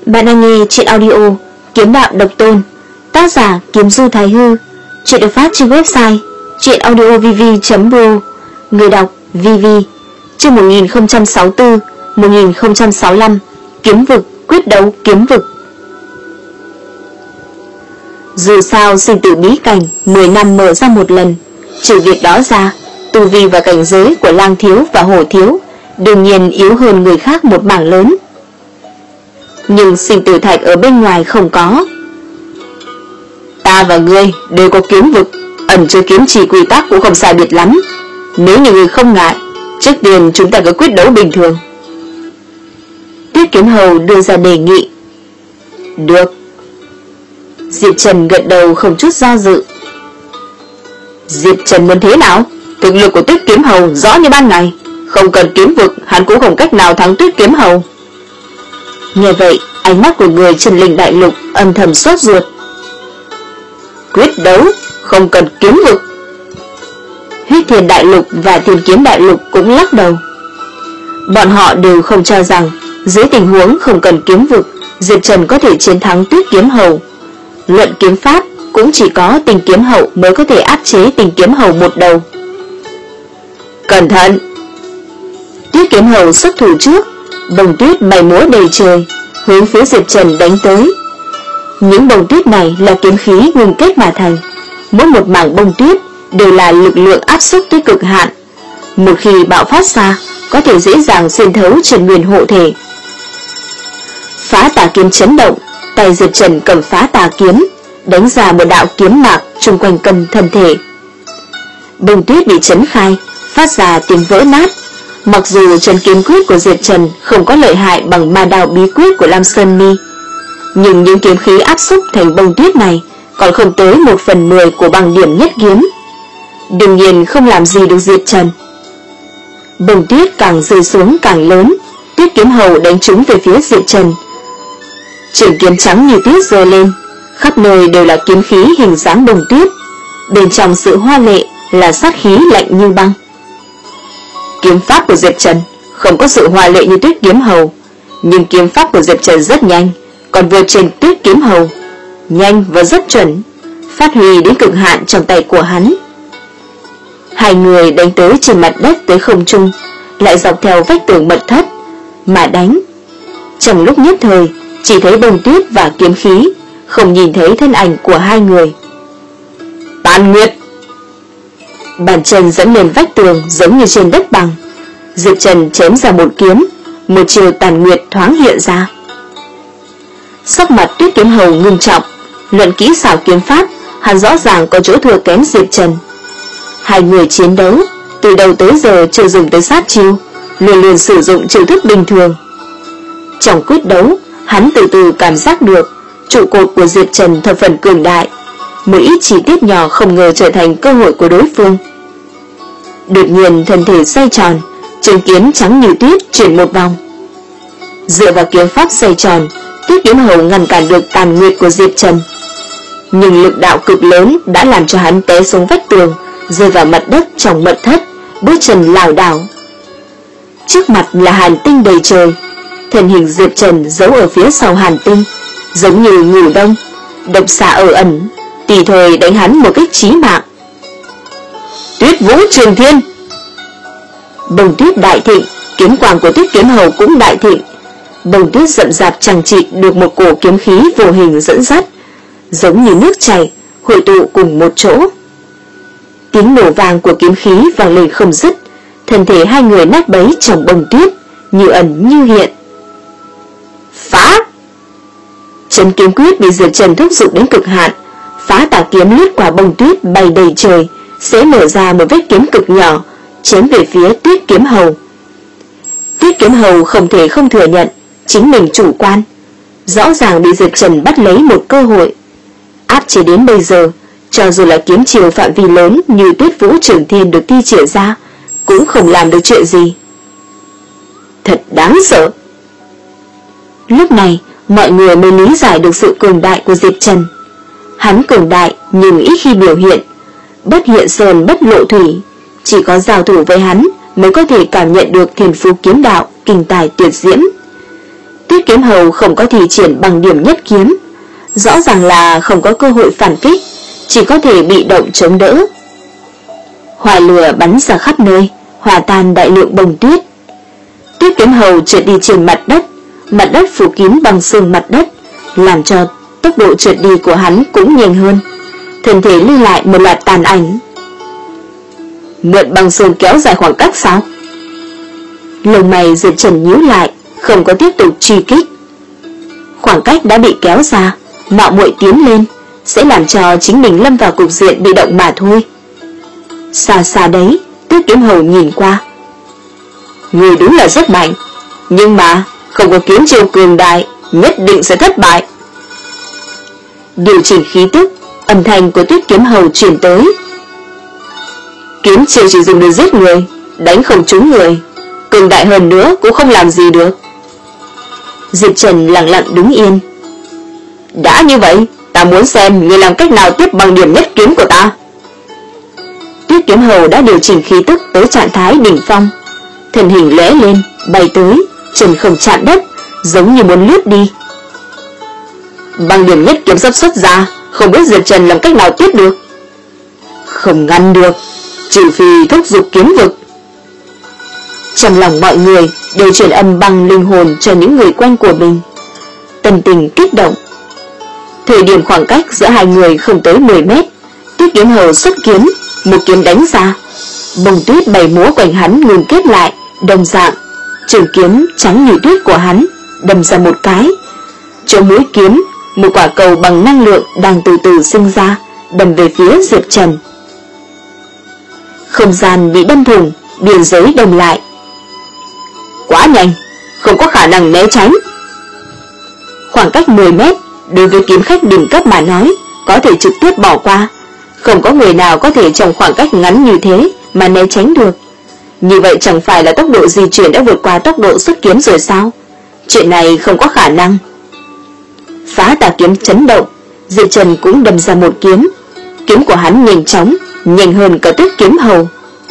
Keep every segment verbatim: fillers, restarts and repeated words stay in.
Bạn đang nghe truyện audio Kiếm Đạo Độc Tôn, tác giả Kiếm Du Thái Hư. Truyện được phát trên website truyện audio v v chấm pro. Người đọc Vivi. Chương một nghìn không trăm sáu mươi tư một nghìn không trăm sáu mươi lăm. Kiếm vực, quyết đấu kiếm vực. Dù sao sinh tử bí cảnh mười năm mở ra một lần, trừ việc đó ra, tu vi và cảnh giới của Lang Thiếu và Hổ Thiếu đương nhiên yếu hơn người khác một mảng lớn. Nhưng sinh tử thạch ở bên ngoài không có. Ta và ngươi đều có kiếm vực, ẩn chứa kiếm chỉ quy tắc cũng không sai biệt lắm. Nếu như ngươi không ngại, trước tiên chúng ta cứ quyết đấu bình thường. Tuyết Kiếm Hầu đưa ra đề nghị. Được. Diệp Trần gật đầu không chút do dự. Diệp Trần muốn thế nào? Thực lực của Tuyết Kiếm Hầu rõ như ban ngày, không cần kiếm vực hắn cũng không cách nào thắng Tuyết Kiếm Hầu. Nghe vậy, ánh mắt của người Trần Linh Đại Lục âm thầm sốt ruột. Quyết đấu không cần kiếm vực. Huyết Thiên Đại Lục và Thiên Kiếm Đại Lục cũng lắc đầu. Bọn họ đều không cho rằng dưới tình huống không cần kiếm vực, Diệp Trần có thể chiến thắng Tuyết Kiếm Hầu. Luận kiếm pháp cũng chỉ có Tình Kiếm Hậu mới có thể áp chế Tình Kiếm Hầu một đầu. Cẩn thận! Tuyết Kiếm Hầu xuất thủ trước, bông tuyết bay múa đầy trời, hướng phía Diệp Trần đánh tới. Những bông tuyết này là kiếm khí ngưng kết mà thành, mỗi một mảng bông tuyết đều là lực lượng áp xúc tới cực hạn. Một khi bạo phát ra, có thể dễ dàng xuyên thấu Trần Nguyên hộ thể. Phá tà kiếm chấn động, tay Diệp Trần cầm phá tà kiếm, đánh ra một đạo kiếm mạc chung quanh cân thân thể. Bông tuyết bị chấn khai, phát ra tiếng vỡ nát. Mặc dù Trần Kiếm Quyết của Diệp Trần không có lợi hại bằng ma đao bí quyết của Lam Sơn Mi, nhưng những kiếm khí áp xúc thành bông tuyết này còn không tới một phần mười của băng điểm nhất kiếm, đương nhiên không làm gì được Diệp Trần. Bông tuyết càng rơi xuống càng lớn, Tuyết Kiếm Hầu đánh trúng về phía Diệp Trần. Trường kiếm trắng như tuyết giơ lên, khắp nơi đều là kiếm khí hình dáng bông tuyết, bên trong sự hoa lệ là sát khí lạnh như băng. Kiếm pháp của Diệp Trần không có sự hoa lệ như Tuyết Kiếm Hầu, nhưng kiếm pháp của Diệp Trần rất nhanh, còn vượt trên Tuyết Kiếm Hầu, nhanh và rất chuẩn, phát huy đến cực hạn trong tay của hắn. Hai người đánh tới trên mặt đất tới không trung, lại dọc theo vách tường mật thất mà đánh. Trong lúc nhất thời, chỉ thấy bông tuyết và kiếm khí, không nhìn thấy thân ảnh của hai người. Tàn Nguyệt! Bàn chân dẫn lên vách tường giống như trên đất bằng. Diệp Trần chém ra một kiếm, một chiều Tàn Nguyệt thoáng hiện ra. Sắc mặt Tuyết Kiếm Hầu ngưng trọng, luận kỹ xảo kiếm pháp, hắn rõ ràng có chỗ thua kém Diệp Trần. Hai người chiến đấu, từ đầu tới giờ chưa dùng tới sát chiêu, luôn luôn sử dụng chiêu thức bình thường. Trong quyết đấu, hắn từ từ cảm giác được trụ cột của Diệp Trần thập phần cường đại, một ít chi tiết nhỏ không ngờ trở thành cơ hội của đối phương. Đột nhiên thân thể xoay tròn, trường kiếm trắng như tuyết chuyển một vòng. Dựa vào kiếm pháp xoay tròn, Tuyết Kiếm Hầu ngăn cản được Tàn Nguyệt của Diệp Trần, nhưng lực đạo cực lớn đã làm cho hắn té xuống vách tường, rơi vào mặt đất trong mật thất, bước chân lảo đảo. Trước mặt là hàn tinh đầy trời, thân hình Diệp Trần giấu ở phía sau hàn tinh, giống như ngủ đông, độc xạ ở ẩn, tùy thời đánh hắn một cách chí mạng. Tuyết Vũ Trường Thiên! Bông tuyết đại thịnh, kiếm quang của Tuyết Kiếm Hầu cũng đại thịnh. Bông tuyết rậm rạp chằng chịt được một cổ kiếm khí vô hình dẫn dắt, giống như nước chảy, hội tụ cùng một chỗ. Tiếng nổ vàng của kiếm khí vang lên không dứt, thân thể hai người nát bấy trong bông tuyết, như ẩn như hiện. Phá! Trấn Kiếm Quyết bị Diệp Trần thúc giục đến cực hạn, phá tà kiếm lướt qua bông tuyết bay đầy trời, sẽ mở ra một vết kiếm cực nhỏ, chém về phía Tuyết Kiếm Hầu. Tuyết Kiếm Hầu không thể không thừa nhận chính mình chủ quan, rõ ràng bị Diệp Trần bắt lấy một cơ hội. Áp chế đến bây giờ, cho dù là kiếm chiều phạm vi lớn như Tuyết Vũ Trường Thiên được thi triển ra, cũng không làm được chuyện gì. Thật đáng sợ. Lúc này, mọi người mới lý giải được sự cường đại của Diệp Trần. Hắn cường đại nhưng ít khi biểu hiện, bất hiện sơn bất lộ thủy, chỉ có giao thủ với hắn mới có thể cảm nhận được thiên phú kiếm đạo kinh tài tuyệt diễm. Tuyết Kiếm Hầu không có thi triển bằng điểm nhất kiếm, rõ ràng là không có cơ hội phản kích, chỉ có thể bị động chống đỡ. Hỏa lửa bắn ra khắp nơi, hòa tan đại lượng bông tuyết. Tuyết Kiếm Hầu trượt đi trên mặt đất, mặt đất phủ kín bằng xương mặt đất, làm cho tốc độ trượt đi của hắn cũng nhanh hơn. Thân thể lưu lại một loạt tàn ảnh. Mượn băng xương kéo dài khoảng cách sao? Lông mày Diệp Trần nhíu lại, không có tiếp tục truy kích. Khoảng cách đã bị kéo ra, mạo muội tiến lên sẽ làm cho chính mình lâm vào cục diện bị động mà thôi. Xa xa đấy, Tuyết Kiếm Hầu nhìn qua. Người đúng là rất mạnh, nhưng mà không có kiếm chiêu cường đại, nhất định sẽ thất bại. Điều chỉnh khí tức, âm thanh của Tuyết Kiếm Hầu truyền tới. Kiếm chiêu chỉ dùng để giết người, đánh không trúng người, cường đại hơn nữa cũng không làm gì được. Diệp Trần lặng lặng đứng yên. Đã như vậy, ta muốn xem người làm cách nào tiếp bằng điểm nhất kiếm của ta. Tuyết Kiếm Hầu đã điều chỉnh khí tức tới trạng thái đỉnh phong, thân hình lóe lên, bay tới, chân không chạm đất, giống như muốn lướt đi. Bằng điểm nhất kiếm sắp xuất ra, không biết Diệp Trần làm cách nào tiếp được. Không ngăn được, trừ phi thúc giục kiếm vực. Trong lòng mọi người đều truyền âm bằng linh hồn cho những người quen của mình. Tâm tình kích động. Thời điểm khoảng cách giữa hai người không tới mười mét, Tuyết Kiếm Hầu xuất kiếm, một kiếm đánh ra. Bông tuyết bay múa quanh hắn ngừng kết lại, đồng dạng. Trường kiếm trắng như tuyết của hắn đâm ra một cái. Chỗ mũi kiếm, một quả cầu bằng năng lượng đang từ từ sinh ra, đâm về phía Diệp Trần. Không gian bị đâm thủng, biên giới đồng lại. Quá nhanh, không có khả năng né tránh. Khoảng cách mười mét, đối với kiếm khách đỉnh cấp mà nói, có thể trực tiếp bỏ qua. Không có người nào có thể trong khoảng cách ngắn như thế mà né tránh được. Như vậy chẳng phải là tốc độ di chuyển đã vượt qua tốc độ xuất kiếm rồi sao? Chuyện này không có khả năng. Phá tà kiếm chấn động, Diệp Trần cũng đâm ra một kiếm. Kiếm của hắn nhanh chóng, nhanh hơn cả Tuyết Kiếm Hầu.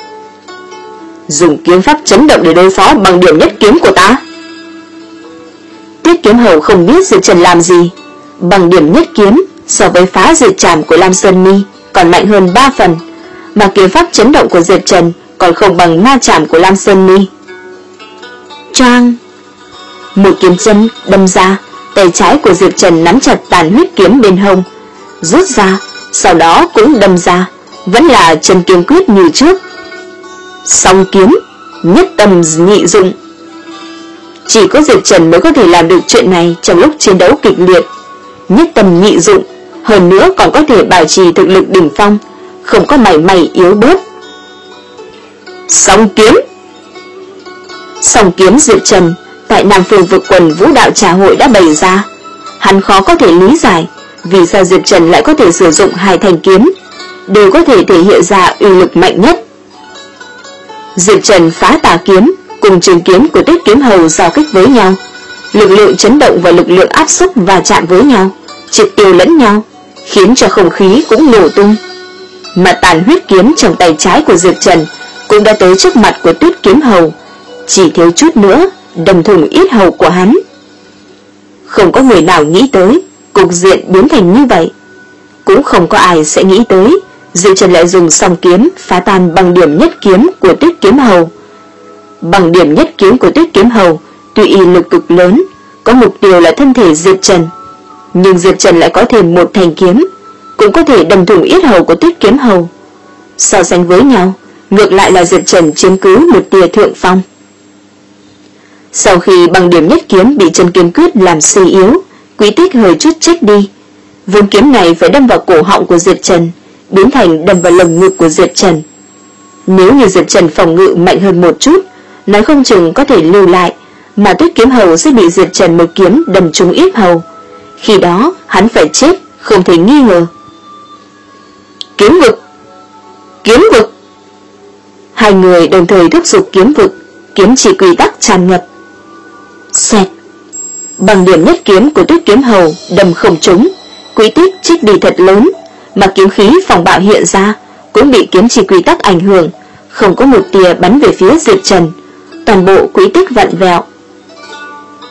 Dùng kiếm pháp chấn động để đối phó bằng điểm nhất kiếm của ta. Tuyết Kiếm Hầu không biết Diệp Trần làm gì. Bằng điểm nhất kiếm so với phá diệt trảm của Lam Sơn Mi còn mạnh hơn ba phần, mà kiếm pháp chấn động của Diệp Trần còn không bằng ma trảm của Lam Sơn Mi. Choang! Một kiếm chân đâm ra, tay trái của Diệp Trần nắm chặt tàn huyết kiếm bên hông, rút ra, sau đó cũng đâm ra, vẫn là chân kiếm quyết như trước. Song kiếm, nhất tâm nhị dụng. Chỉ có Diệp Trần mới có thể làm được chuyện này trong lúc chiến đấu kịch liệt. Nhất tâm nhị dụng, hơn nữa còn có thể bảo trì thực lực đỉnh phong, không có mảy may yếu bớt. Song kiếm. Song kiếm Diệp Trần tại Nam Phương Vực Quần Vũ Đạo Trà Hội đã bày ra. Hắn khó có thể lý giải vì sao Diệp Trần lại có thể sử dụng hai thanh kiếm, đều có thể thể hiện ra uy lực mạnh nhất. Diệp Trần phá tà kiếm cùng trường kiếm của Tuyết Kiếm Hầu giao kích với nhau, lực lượng chấn động và lực lượng áp xúc va chạm với nhau, triệt tiêu lẫn nhau, khiến cho không khí cũng nổ tung. Mà tàn huyết kiếm trong tay trái của Diệp Trần cũng đã tới trước mặt của Tuyết Kiếm Hầu, chỉ thiếu chút nữa đâm thủng yết hầu của hắn. Không có người nào nghĩ tới cục diện biến thành như vậy, cũng không có ai sẽ nghĩ tới Diệp Trần lại dùng song kiếm phá tan bằng điểm nhất kiếm của Tuyết Kiếm Hầu. Bằng điểm nhất kiếm của Tuyết Kiếm Hầu tuy y lực cực lớn, có mục tiêu là thân thể Diệp Trần, nhưng Diệp Trần lại có thêm một thanh kiếm, cũng có thể đâm thủng yết hầu của Tuyết Kiếm Hầu. So sánh với nhau, ngược lại là Diệp Trần chiếm cứ một tia thượng phong. Sau khi bằng điểm nhất kiếm bị chân kiếm quyết làm suy yếu, Quý Tích hơi chút chết đi. Vốn kiếm này phải đâm vào cổ họng của Diệp Trần, biến thành đâm vào lồng ngực của Diệp Trần. Nếu như Diệp Trần phòng ngự mạnh hơn một chút, nói không chừng có thể lưu lại, mà Tuyết Kiếm Hầu sẽ bị Diệp Trần một kiếm đâm trúng yết hầu. Khi đó hắn phải chết không thể nghi ngờ. Kiếm vực! Kiếm vực! Hai người đồng thời thúc giục kiếm vực, kiếm chỉ quy tắc tràn ngập. Xoẹt! Bằng điểm nhất kiếm của Tuyết Kiếm Hầu đâm không trúng, Quý Tích trích đi thật lớn, mà kiếm khí phòng bạo hiện ra cũng bị kiếm chỉ quy tắc ảnh hưởng, không có một tia bắn về phía Diệp Trần, toàn bộ Quý Tích vặn vẹo.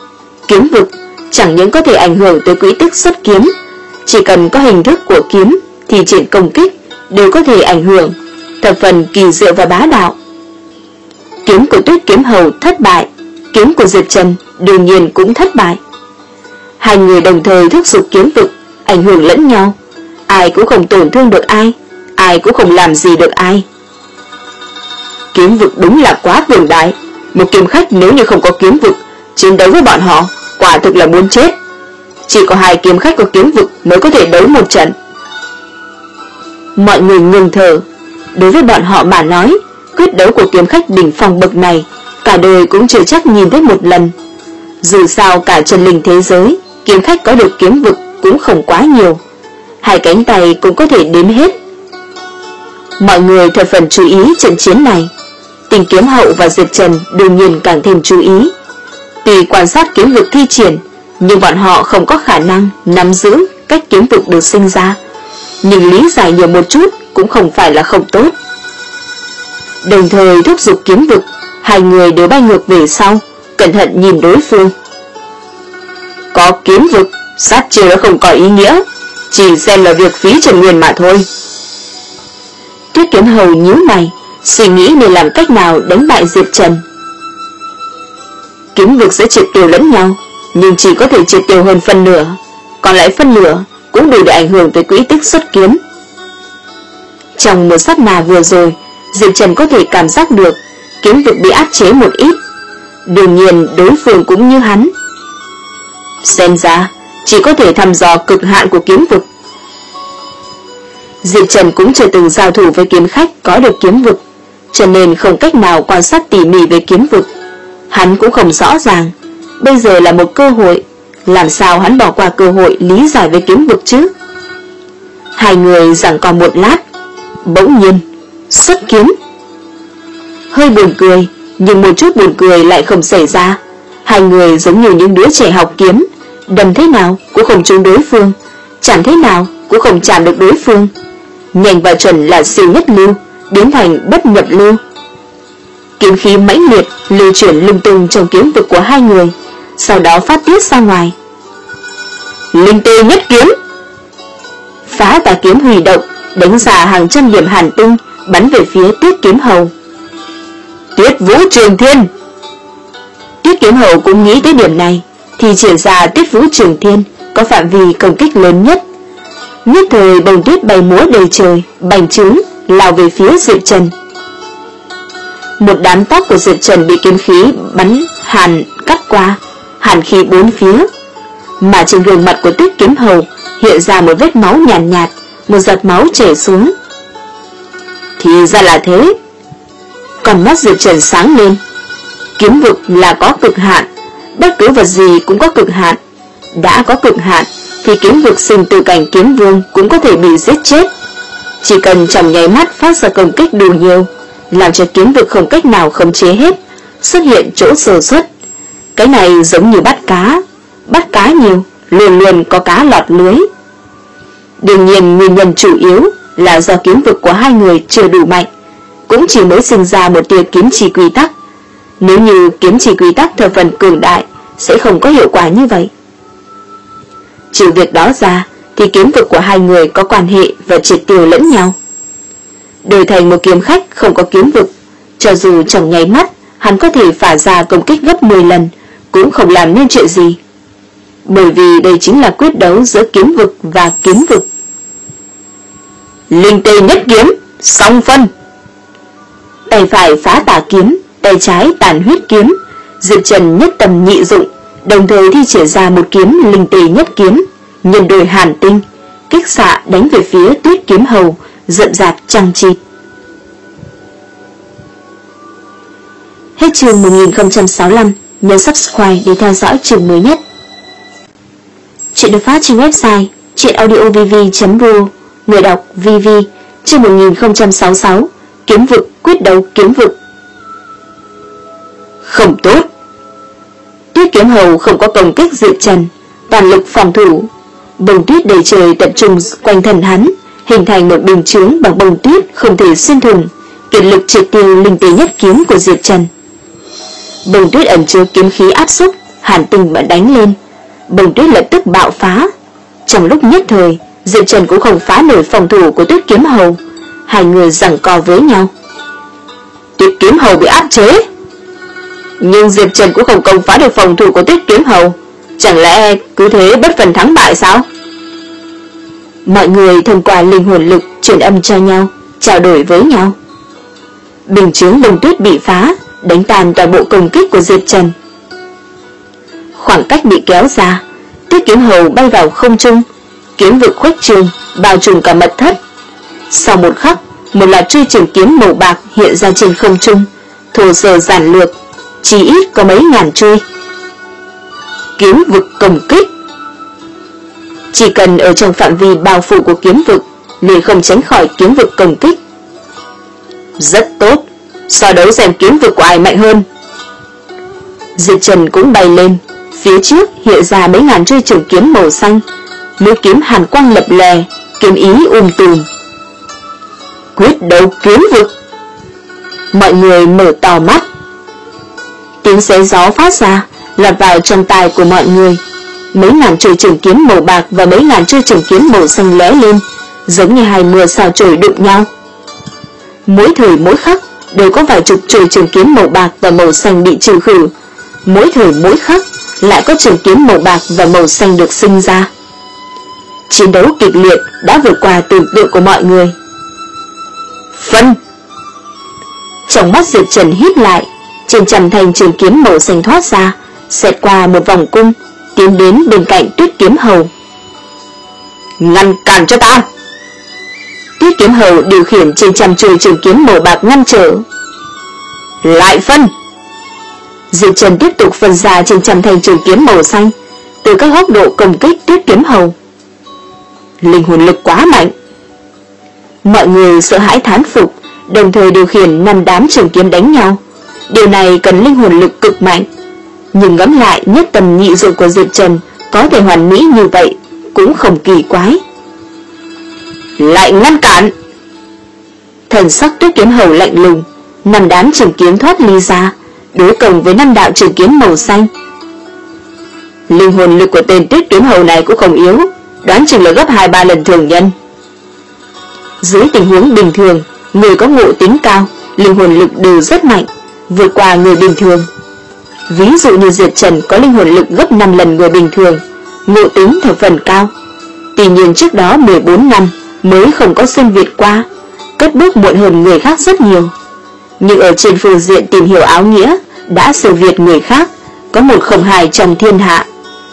Kiếm vực chẳng những có thể ảnh hưởng tới quỹ tích xuất kiếm, chỉ cần có hình thức của kiếm thì triển công kích đều có thể ảnh hưởng, thập phần kỳ diệu và bá đạo. Kiếm của Tuyết Kiếm Hầu thất bại, kiếm của Diệp Trần đương nhiên cũng thất bại. Hai người đồng thời thúc giục kiếm vực, ảnh hưởng lẫn nhau, ai cũng không tổn thương được ai, ai cũng không làm gì được ai. Kiếm vực đúng là quá cường đại, một kiếm khách nếu như không có kiếm vực, chiến đấu với bọn họ quả thực là muốn chết. Chỉ có hai kiếm khách có kiếm vực mới có thể đấu một trận. Mọi người ngừng thở. Đối với bọn họ mà nói, quyết đấu của kiếm khách đỉnh phong bậc này cả đời cũng chưa chắc nhìn thấy một lần. Dù sao cả chân linh thế giới, kiếm khách có được kiếm vực cũng không quá nhiều, hai cánh tay cũng có thể đếm hết. Mọi người thập phần chú ý trận chiến này. Tình Kiếm Hậu và Diệp Trần đương nhiên càng thêm chú ý. Tuy quan sát kiếm vực thi triển, nhưng bọn họ không có khả năng nắm giữ cách kiếm vực được sinh ra, nhưng lý giải nhiều một chút cũng không phải là không tốt. Đồng thời thúc giục kiếm vực, hai người đều bay ngược về sau, cẩn thận nhìn đối phương. Có kiếm vực, sát chiêu đã không có ý nghĩa, chỉ xem là việc phí trần nguyên mà thôi. Tuyết Kiếm Hầu nhíu mày, suy nghĩ nên làm cách nào đánh bại Diệp Trần. Kiếm vực sẽ triệt tiêu lẫn nhau, nhưng chỉ có thể triệt tiêu hơn phân nửa, còn lại phân nửa cũng đủ để ảnh hưởng tới quỹ tích xuất kiếm. Trong một sát na vừa rồi, Diệp Trần có thể cảm giác được kiếm vực bị áp chế một ít. Đương nhiên đối phương cũng như hắn. Xem ra chỉ có thể thăm dò cực hạn của kiếm vực. Diệp Trần cũng chưa từng giao thủ với kiếm khách có được kiếm vực, cho nên không cách nào quan sát tỉ mỉ về kiếm vực. Hắn cũng không rõ ràng, bây giờ là một cơ hội, làm sao hắn bỏ qua cơ hội lý giải về kiếm vực chứ? Hai người giằng co một lát, bỗng nhiên xuất kiếm. Hơi buồn cười, nhưng một chút buồn cười lại không xảy ra. Hai người giống như những đứa trẻ học kiếm, đâm thế nào cũng không trúng đối phương, chạm thế nào cũng không chạm được đối phương. Nhanh và chuẩn là siêu nhất lưu, biến thành bất nhập lưu. Kiếm khí mãnh liệt lưu chuyển lung tung trong kiếm vực của hai người, sau đó phát tiết ra ngoài. Linh tê nhất kiếm. Phá tà kiếm huy động, đánh ra hàng trăm điểm hàn tinh, bắn về phía Tuyết Kiếm Hầu. Tuyết Vũ Trường Thiên. Tuyết Kiếm Hầu cũng nghĩ tới điểm này, thì triển ra Tuyết Vũ Trường Thiên có phạm vi công kích lớn nhất. Nhất thời bông tuyết bay múa đầy trời, bành trướng lao về phía Diệp Trần. Một đám tóc của Diệp Trần bị kiếm khí bắn hàn cắt qua, hàn khí bốn phía, mà trên gương mặt của Tuyết Kiếm Hầu hiện ra một vết máu nhàn nhạt, nhạt, một giọt máu chảy xuống. Thì ra là thế. Còn mắt Diệp Trần sáng lên. Kiếm vực là có cực hạn, bất cứ vật gì cũng có cực hạn. Đã có cực hạn thì kiếm vực sinh từ cảnh kiếm vương cũng có thể bị giết chết. Chỉ cần trong nháy mắt phát ra công kích đủ nhiều, làm cho kiếm vực không cách nào khống chế hết, xuất hiện chỗ sơ suất. Cái này giống như bắt cá, bắt cá nhiều, luôn luôn có cá lọt lưới. Đương nhiên nguyên nhân chủ yếu là do kiếm vực của hai người chưa đủ mạnh, cũng chỉ mới sinh ra một tia kiếm chỉ quy tắc. Nếu như kiếm chỉ quy tắc thập phần cường đại, sẽ không có hiệu quả như vậy. Trừ việc đó ra, thì kiếm vực của hai người có quan hệ và triệt tiêu lẫn nhau. Đổi thành một kiếm khách không có kiếm vực, cho dù trong nháy mắt hắn có thể phả ra công kích gấp mười lần, cũng không làm nên chuyện gì. Bởi vì đây chính là quyết đấu giữa kiếm vực và kiếm vực. Linh tê nhất kiếm, song phân. Tay phải phá tà kiếm, tay trái tàn huyết kiếm. Diệp Trần nhất tầm nhị dụng, đồng thời thi triển ra một kiếm linh tê nhất kiếm, nhân đôi hàn tinh, kích xạ đánh về phía Tuyết Kiếm Hầu, rậm rạp chằng chịt. Hết chương một nghìn không trăm sáu mươi lăm, nhấn subscribe để theo dõi chương mới nhất. Chuyện được phát trên website truyệnaudiovv chấm ro, người đọc vê vê, chương một nghìn không trăm sáu mươi sáu, kiếm vực quyết đấu kiếm vực. Không tốt. Tuyết Kiếm Hầu không có công kích Diệp Trần, toàn lực phòng thủ. Bông tuyết đầy trời tập trung quanh thân hắn, hình thành một bình chướng bằng bông tuyết không thể xuyên thủng, kiệt lực triệt tiêu linh tế nhất kiếm của Diệp Trần. Bông tuyết ẩn chứa kiếm khí áp xúc, hàn tinh mà đánh lên, bông tuyết lập tức bạo phá. Trong lúc nhất thời, Diệp Trần cũng không phá nổi phòng thủ của Tuyết Kiếm Hầu, hai người giằng co với nhau. Tuyết Kiếm Hầu bị áp chế, nhưng Diệp Trần cũng không công phá được phòng thủ của Tuyết Kiếm Hầu, chẳng lẽ cứ thế bất phần thắng bại sao? Mọi người thông qua linh hồn lực truyền âm cho nhau, trao đổi với nhau. Bình chướng bông tuyết bị phá, đánh tan toàn bộ công kích của Diệp Trần. Khoảng cách bị kéo ra, Tuyết Kiếm Hầu bay vào không trung, kiếm vực khuếch trường, bao trùm cả mật thất. Sau một khắc, một loạt chuôi trường kiếm màu bạc hiện ra trên không trung, thô sơ giản lược, chỉ ít có mấy ngàn chuôi. Kiếm vực công kích. Chỉ cần ở trong phạm vi bao phủ của kiếm vực, liền không tránh khỏi kiếm vực công kích. Rất tốt, so đấu xem kiếm vực của ai mạnh hơn. Diệp Trần cũng bay lên, phía trước hiện ra mấy ngàn chuôi trường kiếm màu xanh, mũi kiếm hàn quang lập lè, kiếm ý um tùm. Quyết đấu kiếm vực. Mọi người mở to mắt. Tiếng xé gió phát ra, lọt vào trong tai của mọi người. Mấy ngàn chuôi trường kiếm màu bạc và mấy ngàn chuôi trường kiếm màu xanh lóe lên, giống như hai mưa sao chổi đụng nhau. Mỗi thời mỗi khắc đều có vài chục chuôi trường kiếm màu bạc và màu xanh bị trừ khử. Mỗi thời mỗi khắc lại có trường kiếm màu bạc và màu xanh được sinh ra. Chiến đấu kịch liệt đã vượt qua tưởng tượng của mọi người. Phân. Trong mắt Diệp Trần hít lại, trên trăm thanh trường kiếm màu xanh thoát ra, xẹt qua một vòng cung, tiến đến bên cạnh Tuyết Kiếm Hầu. Ngăn cản cho ta! Tuyết Kiếm Hầu điều khiển trên trăm chuôi trường kiếm màu bạc ngăn trở. Lại phân! Diệp Trần tiếp tục phân ra trên trăm thanh trường kiếm màu xanh, từ các góc độ công kích Tuyết Kiếm Hầu. Linh hồn lực quá mạnh. Mọi người sợ hãi thán phục, đồng thời điều khiển năm đám trường kiếm đánh nhau. Điều này cần linh hồn lực cực mạnh. Nhưng ngẫm lại, nhất tầm nhị dụng của Diệp Trần có thể hoàn mỹ như vậy cũng không kỳ quái. Lại ngăn cản! Thần sắc Tuyết Kiếm Hầu lạnh lùng, năm đám trường kiếm thoát ly ra, đối công với năm đạo trường kiếm màu xanh. Linh hồn lực của tên Tuyết Kiếm Hầu này cũng không yếu, đoán chừng là gấp hai ba lần thường nhân. Dưới tình huống bình thường, người có ngộ tính cao, linh hồn lực đều rất mạnh, vượt qua người bình thường. Ví dụ như Diệp Trần có linh hồn lực gấp năm lần người bình thường, ngộ tính thập phần cao. Tuy nhiên trước đó mười bốn năm mới không có xuyên Việt qua, cất bước muộn hơn người khác rất nhiều. Nhưng ở trên phương diện tìm hiểu áo nghĩa, đã siêu việt người khác, có một không hai trong thiên hạ.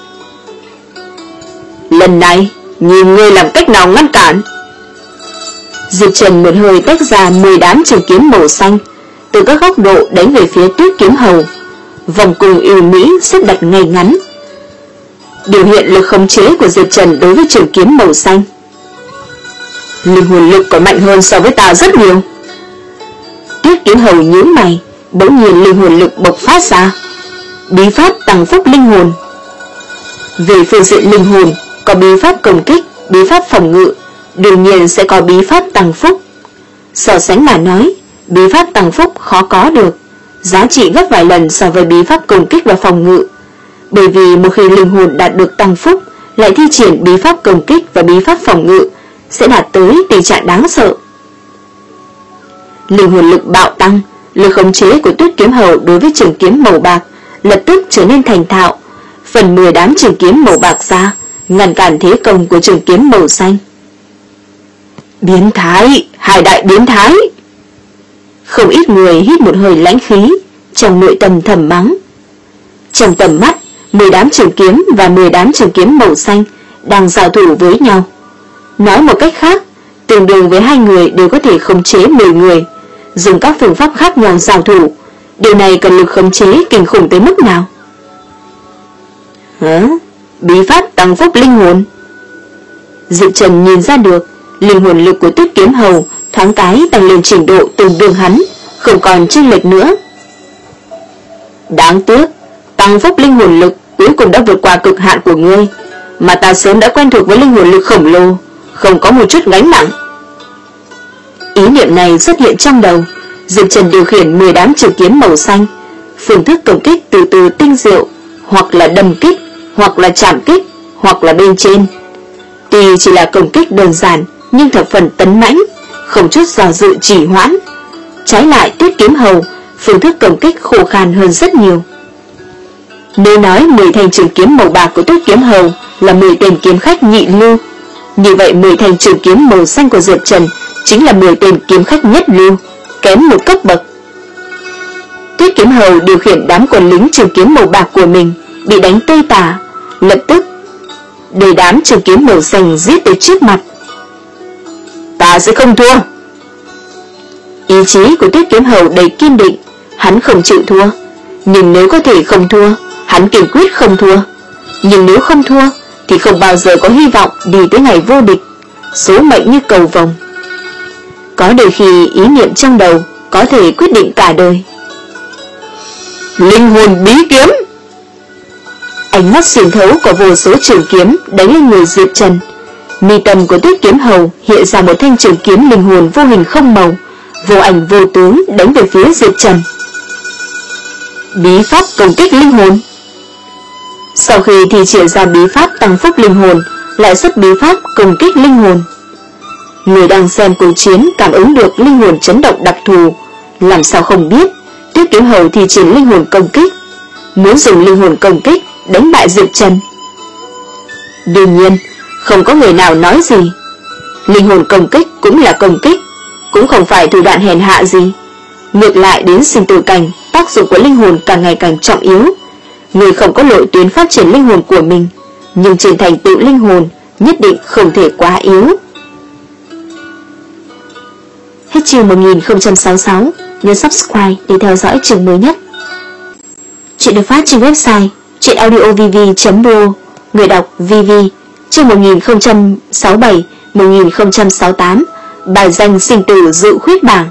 Lần này, nhìn ngươi làm cách nào ngăn cản? Diệp Trần một hơi tách ra mười đám trường kiếm màu xanh, từ các góc độ đánh về phía Tuyết Kiếm Hầu. Vòng cung yêu mỹ xếp đặt ngay ngắn, biểu hiện lực khống chế của Diệp Trần đối với trường kiếm màu xanh. Linh hồn lực còn mạnh hơn so với ta rất nhiều. Tuyết Kiếm Hầu nhíu mày, bỗng nhiên linh hồn lực bộc phát ra. Bí pháp tăng phúc linh hồn. Về phương diện linh hồn, có bí pháp công kích, bí pháp phòng ngự, đương nhiên sẽ có bí pháp tăng phúc. So sánh mà nói, bí pháp tăng phúc khó có được, giá trị gấp vài lần so với bí pháp công kích và phòng ngự. Bởi vì một khi linh hồn đạt được tăng phúc, lại thi triển bí pháp công kích và bí pháp phòng ngự, sẽ đạt tới tình trạng đáng sợ. Linh hồn lực bạo tăng, lực khống chế của Tuyết Kiếm Hầu đối với trường kiếm màu bạc lập tức trở nên thành thạo, phần mười đám trường kiếm màu bạc ra, ngăn cản thế công của trường kiếm màu xanh. Biến thái, hai đại biến thái! Không ít người hít một hơi lãnh khí, trong nội tâm thầm mắng. Trong tầm mắt, mười đám trường kiếm và mười đám trường kiếm màu xanh đang giao thủ với nhau. Nói một cách khác, tương đương với hai người đều có thể khống chế mười người, dùng các phương pháp khác nhau giao thủ. Điều này cần lực khống chế kinh khủng tới mức nào? Hả? Bí pháp tăng phúc linh hồn. Diệp Trần nhìn ra được, linh hồn lực của Tuyết Kiếm Hầu thoáng cái tăng lên trình độ tương đương hắn, không còn chênh lệch nữa. Đáng tiếc, tăng phúc linh hồn lực cuối cùng đã vượt qua cực hạn của ngươi, mà ta sớm đã quen thuộc với linh hồn lực khổng lồ, không có một chút gánh nặng. Ý niệm này xuất hiện trong đầu. Diệp Trần điều khiển mười đám trường kiếm màu xanh, phương thức công kích từ từ tinh diệu, hoặc là đâm kích, hoặc là chạm kích, hoặc là bên trên. Tuy chỉ là công kích đơn giản, nhưng thập phần tấn mãnh, không chút do dự trì hoãn. Trái lại Tuyết Kiếm Hầu, phương thức công kích khô khan hơn rất nhiều. Nếu nói mười thanh trường kiếm màu bạc của Tuyết Kiếm Hầu là mười tên kiếm khách nhị lưu, như vậy mười thanh trường kiếm màu xanh của Diệp Trần chính là mười tên kiếm khách nhất lưu, kém một cấp bậc. Tuyết Kiếm Hầu điều khiển đám quân lính trường kiếm màu bạc của mình bị đánh tơi tả, lập tức để đám trường kiếm màu xanh giết tới trước mặt. Ta sẽ không thua. Ý chí của Tuyết Kiếm Hầu đầy kiên định, hắn không chịu thua, nhưng nếu có thể không thua, hắn kiên quyết không thua. Nhưng nếu không thua thì không bao giờ có hy vọng đi tới ngày vô địch. Số mệnh như cầu vồng, có đôi khi ý niệm trong đầu có thể quyết định cả đời. Linh hồn bí kiếm. Ánh mắt xuyên thấu của vô số trường kiếm đánh lên người Diệp Trần. Mi tâm của Tuyết Kiếm Hầu hiện ra một thanh trường kiếm linh hồn vô hình không màu, vô ảnh vô tướng đánh về phía Diệp Trần. Bí pháp công kích linh hồn. Sau khi thi triển ra bí pháp tăng phúc linh hồn, lại xuất bí pháp công kích linh hồn. Người đang xem cuộc chiến cảm ứng được linh hồn chấn động đặc thù, làm sao không biết Tuyết Kiếm Hầu thi triển linh hồn công kích, muốn dùng linh hồn công kích đánh bại Diệp Trần. Đương nhiên không có người nào nói gì. Linh hồn công kích cũng là công kích, cũng không phải thủ đoạn hèn hạ gì. Ngược lại đến sinh tử cảnh, tác dụng của linh hồn càng ngày càng trọng yếu. Người không có lộ tuyến phát triển linh hồn của mình, nhưng trên thành tựu linh hồn nhất định không thể quá yếu. Hết chương một nghìn không trăm sáu mươi sáu, nhớ subscribe để theo dõi chương mới nhất. Chuyện được phát trên website truyệnaudiovv chấm ro, người đọc vê vê. Chương một nghìn không trăm sáu mươi bảy một nghìn không trăm sáu mươi tám, bài danh sinh tử dự khuyết bảng.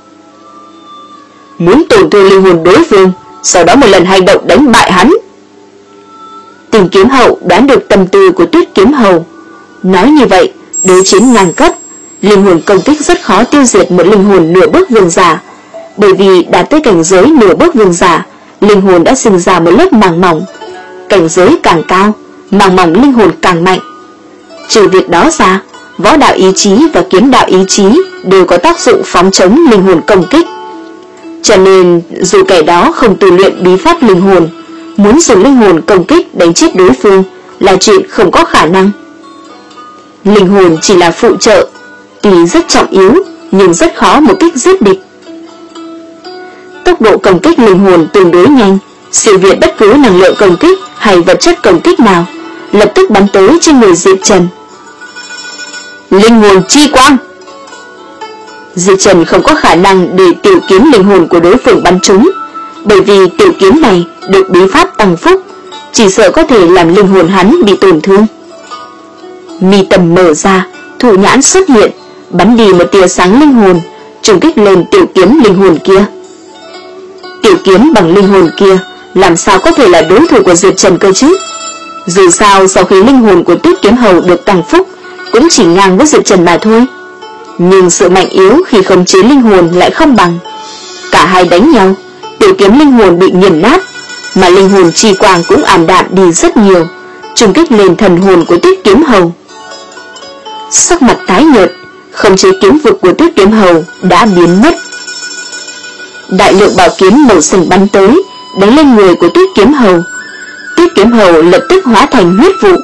Muốn tổn thương linh hồn đối phương, sau đó một lần hành động đánh bại hắn. Tìm Kiếm Hậu đoán được tâm tư của Tuyết Kiếm Hầu. Nói như vậy, đối chiến ngang cấp, linh hồn công kích rất khó tiêu diệt một linh hồn nửa bước vương giả, bởi vì đạt tới cảnh giới nửa bước vương giả, linh hồn đã sinh ra một lớp màng mỏng. Cảnh giới càng cao, màng mỏng linh hồn càng mạnh. Trừ việc đó ra, võ đạo ý chí và kiếm đạo ý chí đều có tác dụng phóng chống linh hồn công kích. Cho nên dù kẻ đó không tu luyện bí pháp linh hồn, muốn dùng linh hồn công kích đánh chết đối phương là chuyện không có khả năng. Linh hồn chỉ là phụ trợ, tuy rất trọng yếu nhưng rất khó một kích giết địch. Tốc độ công kích linh hồn tương đối nhanh, siêu việt bất cứ năng lượng công kích hay vật chất công kích nào, lập tức bắn tới trên người Diệp Trần. Linh hồn chi quang. Diệp Trần không có khả năng để tiểu kiếm linh hồn của đối phương bắn trúng, bởi vì tiểu kiếm này được bí pháp tăng phúc, chỉ sợ có thể làm linh hồn hắn bị tổn thương. Mi tầm mở ra, thủ nhãn xuất hiện, bắn đi một tia sáng linh hồn, trùng kích lên tiểu kiếm linh hồn kia. Tiểu kiếm bằng linh hồn kia làm sao có thể là đối thủ của Diệp Trần cơ chứ? Dù sao sau khi linh hồn của Tuyết Kiếm Hầu được tăng phúc, cũng chỉ ngang với Diệp Trần mà thôi. Nhưng sự mạnh yếu khi khống chế linh hồn lại không bằng. Cả hai đánh nhau, tiểu kiếm linh hồn bị nghiền nát, mà linh hồn chi quang cũng ảm đạm đi rất nhiều, trùng kích lên thần hồn của Tuyết Kiếm Hầu. Sắc mặt tái nhợt, khống chế kiếm vực của Tuyết Kiếm Hầu đã biến mất. Đại lượng bảo kiếm màu xanh bắn tới, đánh lên người của Tuyết Kiếm Hầu. Tuyết Kiếm Hầu lập tức hóa thành huyết vụ.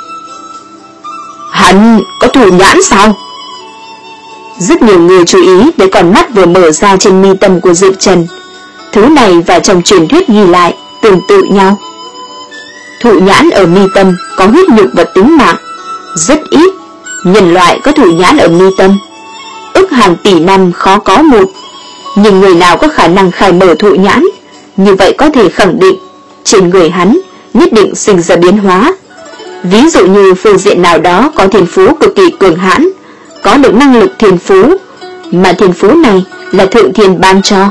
Hắn có thủ nhãn sao? Rất nhiều người chú ý với con mắt vừa mở ra trên mi tâm của Diệp Trần. Thứ này và trong truyền thuyết ghi lại tương tự nhau. Thụ nhãn ở mi tâm có huyết nhục và tính mạng, rất ít. Nhân loại có thụ nhãn ở mi tâm, ức hàng tỷ năm khó có một. Nhưng người nào có khả năng khai mở thụ nhãn, như vậy có thể khẳng định trên người hắn nhất định sinh ra biến hóa. Ví dụ như phương diện nào đó có thiên phú cực kỳ cường hãn, có được năng lực thiên phú, mà thiên phú này là thượng thiên ban cho.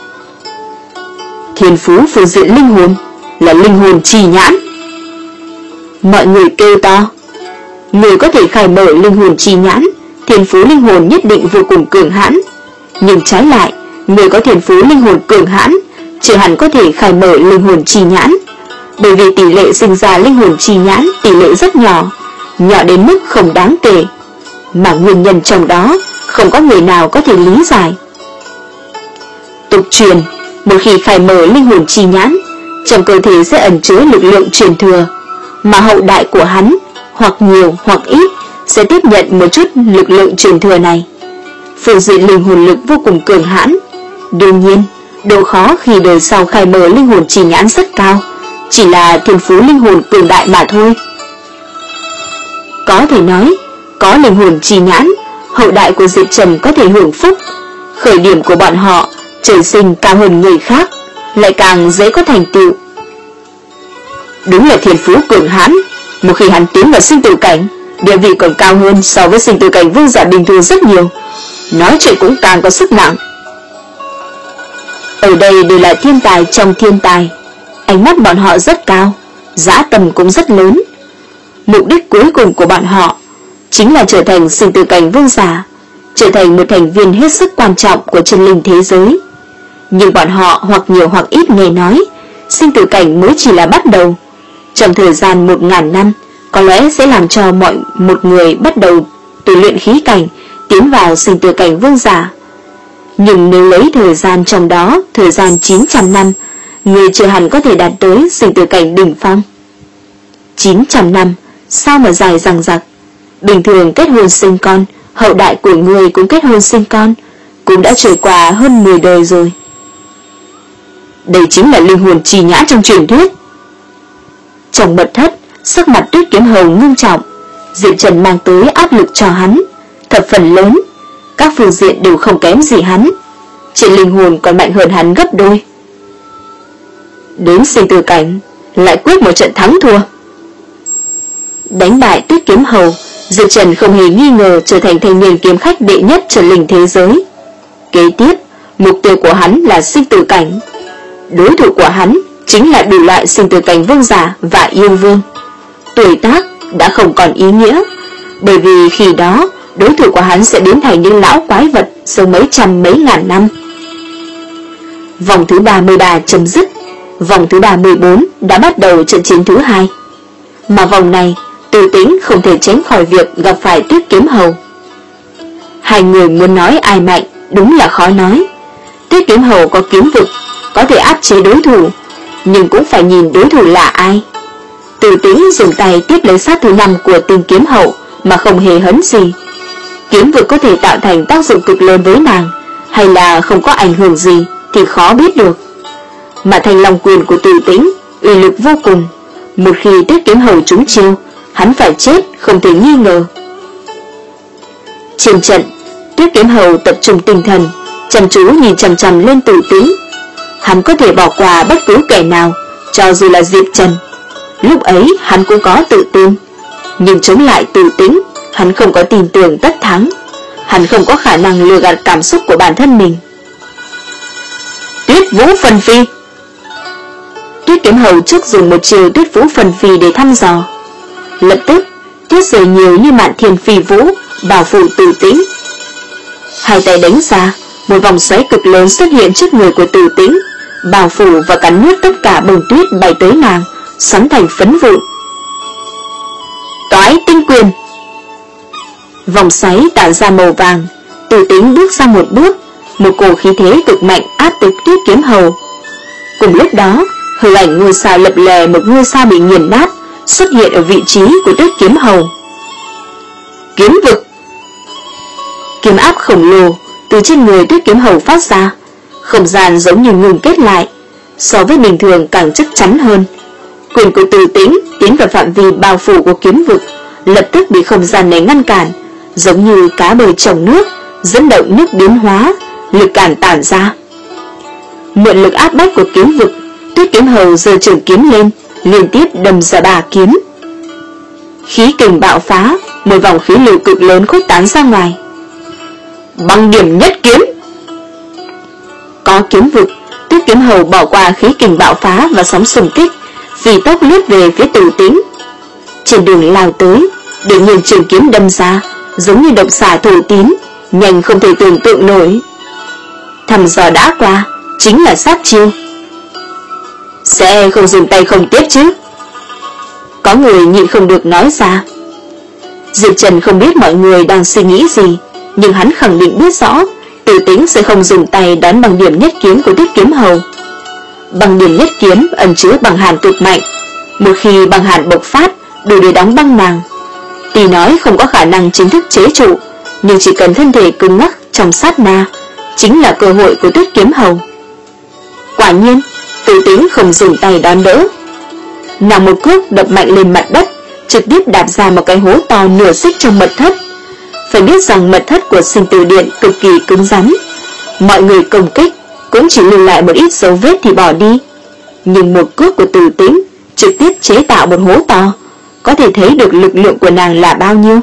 Thiên phú phương diện linh hồn là linh hồn chi nhãn. Mọi người kêu to. Người có thể khai mở linh hồn chi nhãn, thiên phú linh hồn nhất định vô cùng cường hãn. Nhưng trái lại, người có thiên phú linh hồn cường hãn chưa hẳn có thể khai mở linh hồn chi nhãn. bởi vì tỷ lệ sinh ra linh hồn chi nhãn tỷ lệ rất nhỏ, nhỏ đến mức không đáng kể, mà nguyên nhân trong đó không có người nào có thể lý giải. Tục truyền, một khi khai mở linh hồn chi nhãn, trong cơ thể sẽ ẩn chứa lực lượng truyền thừa, mà hậu đại của hắn hoặc nhiều hoặc ít sẽ tiếp nhận một chút lực lượng truyền thừa này. Phương diện linh hồn lực vô cùng cường hãn. Đương nhiên, độ khó khi đời sau khai mở linh hồn chi nhãn rất cao, chỉ là thiên phú linh hồn cường đại mà thôi. Có thể nói, có linh hồn chi nhãn, hậu đại của Diệp Trần có thể hưởng phúc. Khởi điểm của bọn họ trời sinh cao hơn người khác, lại càng dễ có thành tựu. Đúng là thiên phú cường hãn, một khi hắn tiến vào sinh tử cảnh, địa vị còn cao hơn so với sinh tử cảnh vương giả bình thường rất nhiều, nói chuyện cũng càng có sức nặng. Ở đây đều là thiên tài trong thiên tài, ánh mắt bọn họ rất cao, dã tâm cũng rất lớn. Mục đích cuối cùng của bọn họ chính là trở thành sinh tử cảnh vương giả, trở thành một thành viên hết sức quan trọng của chân linh thế giới. Nhưng bọn họ hoặc nhiều hoặc ít nghe nói, sinh tử cảnh mới chỉ là bắt đầu. Trong thời gian một ngàn năm, có lẽ sẽ làm cho mọi một người bắt đầu từ luyện khí cảnh tiến vào sinh tử cảnh vương giả. Nhưng nếu lấy thời gian trong đó, thời gian chín trăm năm, người chưa hẳn có thể đạt tới sinh tử cảnh đỉnh phong. chín trăm năm, sao mà dài dằng dặc. Bình thường kết hôn sinh con, hậu đại của người cũng kết hôn sinh con, cũng đã trôi qua hơn mười đời rồi. Đây chính là linh hồn chi nhãn trong truyền thuyết. Trong mật thất, sắc mặt Tuyết Kiếm Hầu ngưng trọng. Diệp Trần mang tới áp lực cho hắn thập phần lớn, các phương diện đều không kém gì hắn, trên linh hồn còn mạnh hơn hắn gấp đôi. Đến sinh tử cảnh lại quyết một trận thắng thua. Đánh bại Tuyết Kiếm Hầu, Diệp Trần không hề nghi ngờ trở thành thanh niên kiếm khách đệ nhất trần linh thế giới. Kế tiếp, mục tiêu của hắn là sinh tử cảnh. Đối thủ của hắn chính là đủ loại sinh tử cảnh vương giả và yêu vương. Tuổi tác đã không còn ý nghĩa, bởi vì khi đó đối thủ của hắn sẽ biến thành những lão quái vật sống mấy trăm mấy ngàn năm. Vòng thứ ba mươi ba chấm dứt, vòng thứ ba mươi bốn đã bắt đầu trận chiến thứ hai. Mà vòng này, Từ Tĩnh không thể tránh khỏi việc gặp phải Tuyết Kiếm Hầu. Hai người muốn nói ai mạnh đúng là khó nói. Tuyết Kiếm Hầu có kiếm vực, có thể áp chế đối thủ, nhưng cũng phải nhìn đối thủ là ai. Từ Tĩnh dùng tay tiếp lấy sát thứ năm của Tinh Kiếm Hậu mà không hề hấn gì. Kiếm vực có thể tạo thành tác dụng cực lớn với nàng, hay là không có ảnh hưởng gì thì khó biết được. Mà Thanh Long quyền của Từ Tĩnh uy lực vô cùng, một khi Tuyết Kiếm Hầu trúng chiêu, hắn phải chết không thể nghi ngờ. Trên trận, Tuyết Kiếm Hầu tập trung tinh thần, chăm chú nhìn chằm chằm lên Từ Tĩnh. Hắn có thể bỏ qua bất cứ kẻ nào, cho dù là Diệp Trần. Lúc ấy hắn cũng có tự tin, nhưng chống lại Từ Tĩnh, hắn không có tin tưởng tất thắng. Hắn không có khả năng lừa gạt cảm xúc của bản thân mình. Tuyết Vũ Phần Phi. Tuyết Kiếm Hầu trước dùng một chiều Tuyết Vũ Phần Phi để thăm dò. Lập tức, tuyết rơi nhiều như mạn thiên phi vũ, bảo phủ Từ Tĩnh. Hai tay đánh ra, một vòng xoáy cực lớn xuất hiện trước người của Từ Tĩnh, bảo phủ và cắn nuốt tất cả bông tuyết bay tới nàng, xoắn thành phấn vụn. Toái Tinh Quyền. Vòng xoáy tạo ra màu vàng. Từ Tĩnh bước ra một bước, một cổ khí thế cực mạnh áp tới Tuyết Kiếm Hầu. Cùng lúc đó, hư ảnh ngôi sao lập lè, một ngôi sao bị nghiền nát xuất hiện ở vị trí của Tuyết Kiếm Hầu. Kiếm vực. Kiếm áp khổng lồ từ trên người Tuyết Kiếm Hầu phát ra, không gian giống như ngừng kết lại, so với bình thường càng chắc chắn hơn. Quyền của Từ Tĩnh tiến vào phạm vi bao phủ của kiếm vực, lập tức bị không gian này ngăn cản, giống như cá bơi trong nước, dẫn động nước biến hóa, lực cản tản ra. Mượn lực áp bách của kiếm vực, Tuyết Kiếm Hầu giơ trường kiếm lên, liên tiếp đâm ra ba kiếm. Khí kình bạo phá, một vòng khí lưu cực lớn khuếch tán ra ngoài. Băng điểm nhất kiếm. Có kiếm vực, Tuyết Kiếm Hầu bỏ qua khí kình bạo phá và sóng xung kích, phi tốc lướt về phía Từ Tĩnh. Trên đường lao tới, đột nhiên trường kiếm đâm ra, giống như độc xà thổ tín, nhanh không thể tưởng tượng nổi. Thăm dò đã qua, chính là sát chiêu. Sẽ không dùng tay không tiếp chứ? Có người nhịn không được nói ra. Diệp Trần không biết mọi người đang suy nghĩ gì, nhưng hắn khẳng định biết rõ Từ Tĩnh sẽ không dùng tay đón bằng điểm nhất kiếm của Tuyết Kiếm Hầu. Bằng điểm nhất kiếm ẩn chứa băng hàn cực mạnh, một khi băng hàn bộc phát đủ để đóng băng nàng. Tuy nói không có khả năng chính thức chế trụ, nhưng chỉ cần thân thể cứng ngắc trong sát na chính là cơ hội của Tuyết Kiếm Hầu. Quả nhiên, Từ Tĩnh không dùng tay đón đỡ. Nàng một cước đập mạnh lên mặt đất, trực tiếp đạp ra một cái hố to nửa xích trong mật thất. Phải biết rằng mật thất của Sinh Tử Điện cực kỳ cứng rắn, mọi người công kích cũng chỉ lưu lại một ít dấu vết thì bỏ đi, nhưng một cước của Từ Tĩnh trực tiếp chế tạo một hố to, có thể thấy được lực lượng của nàng là bao nhiêu.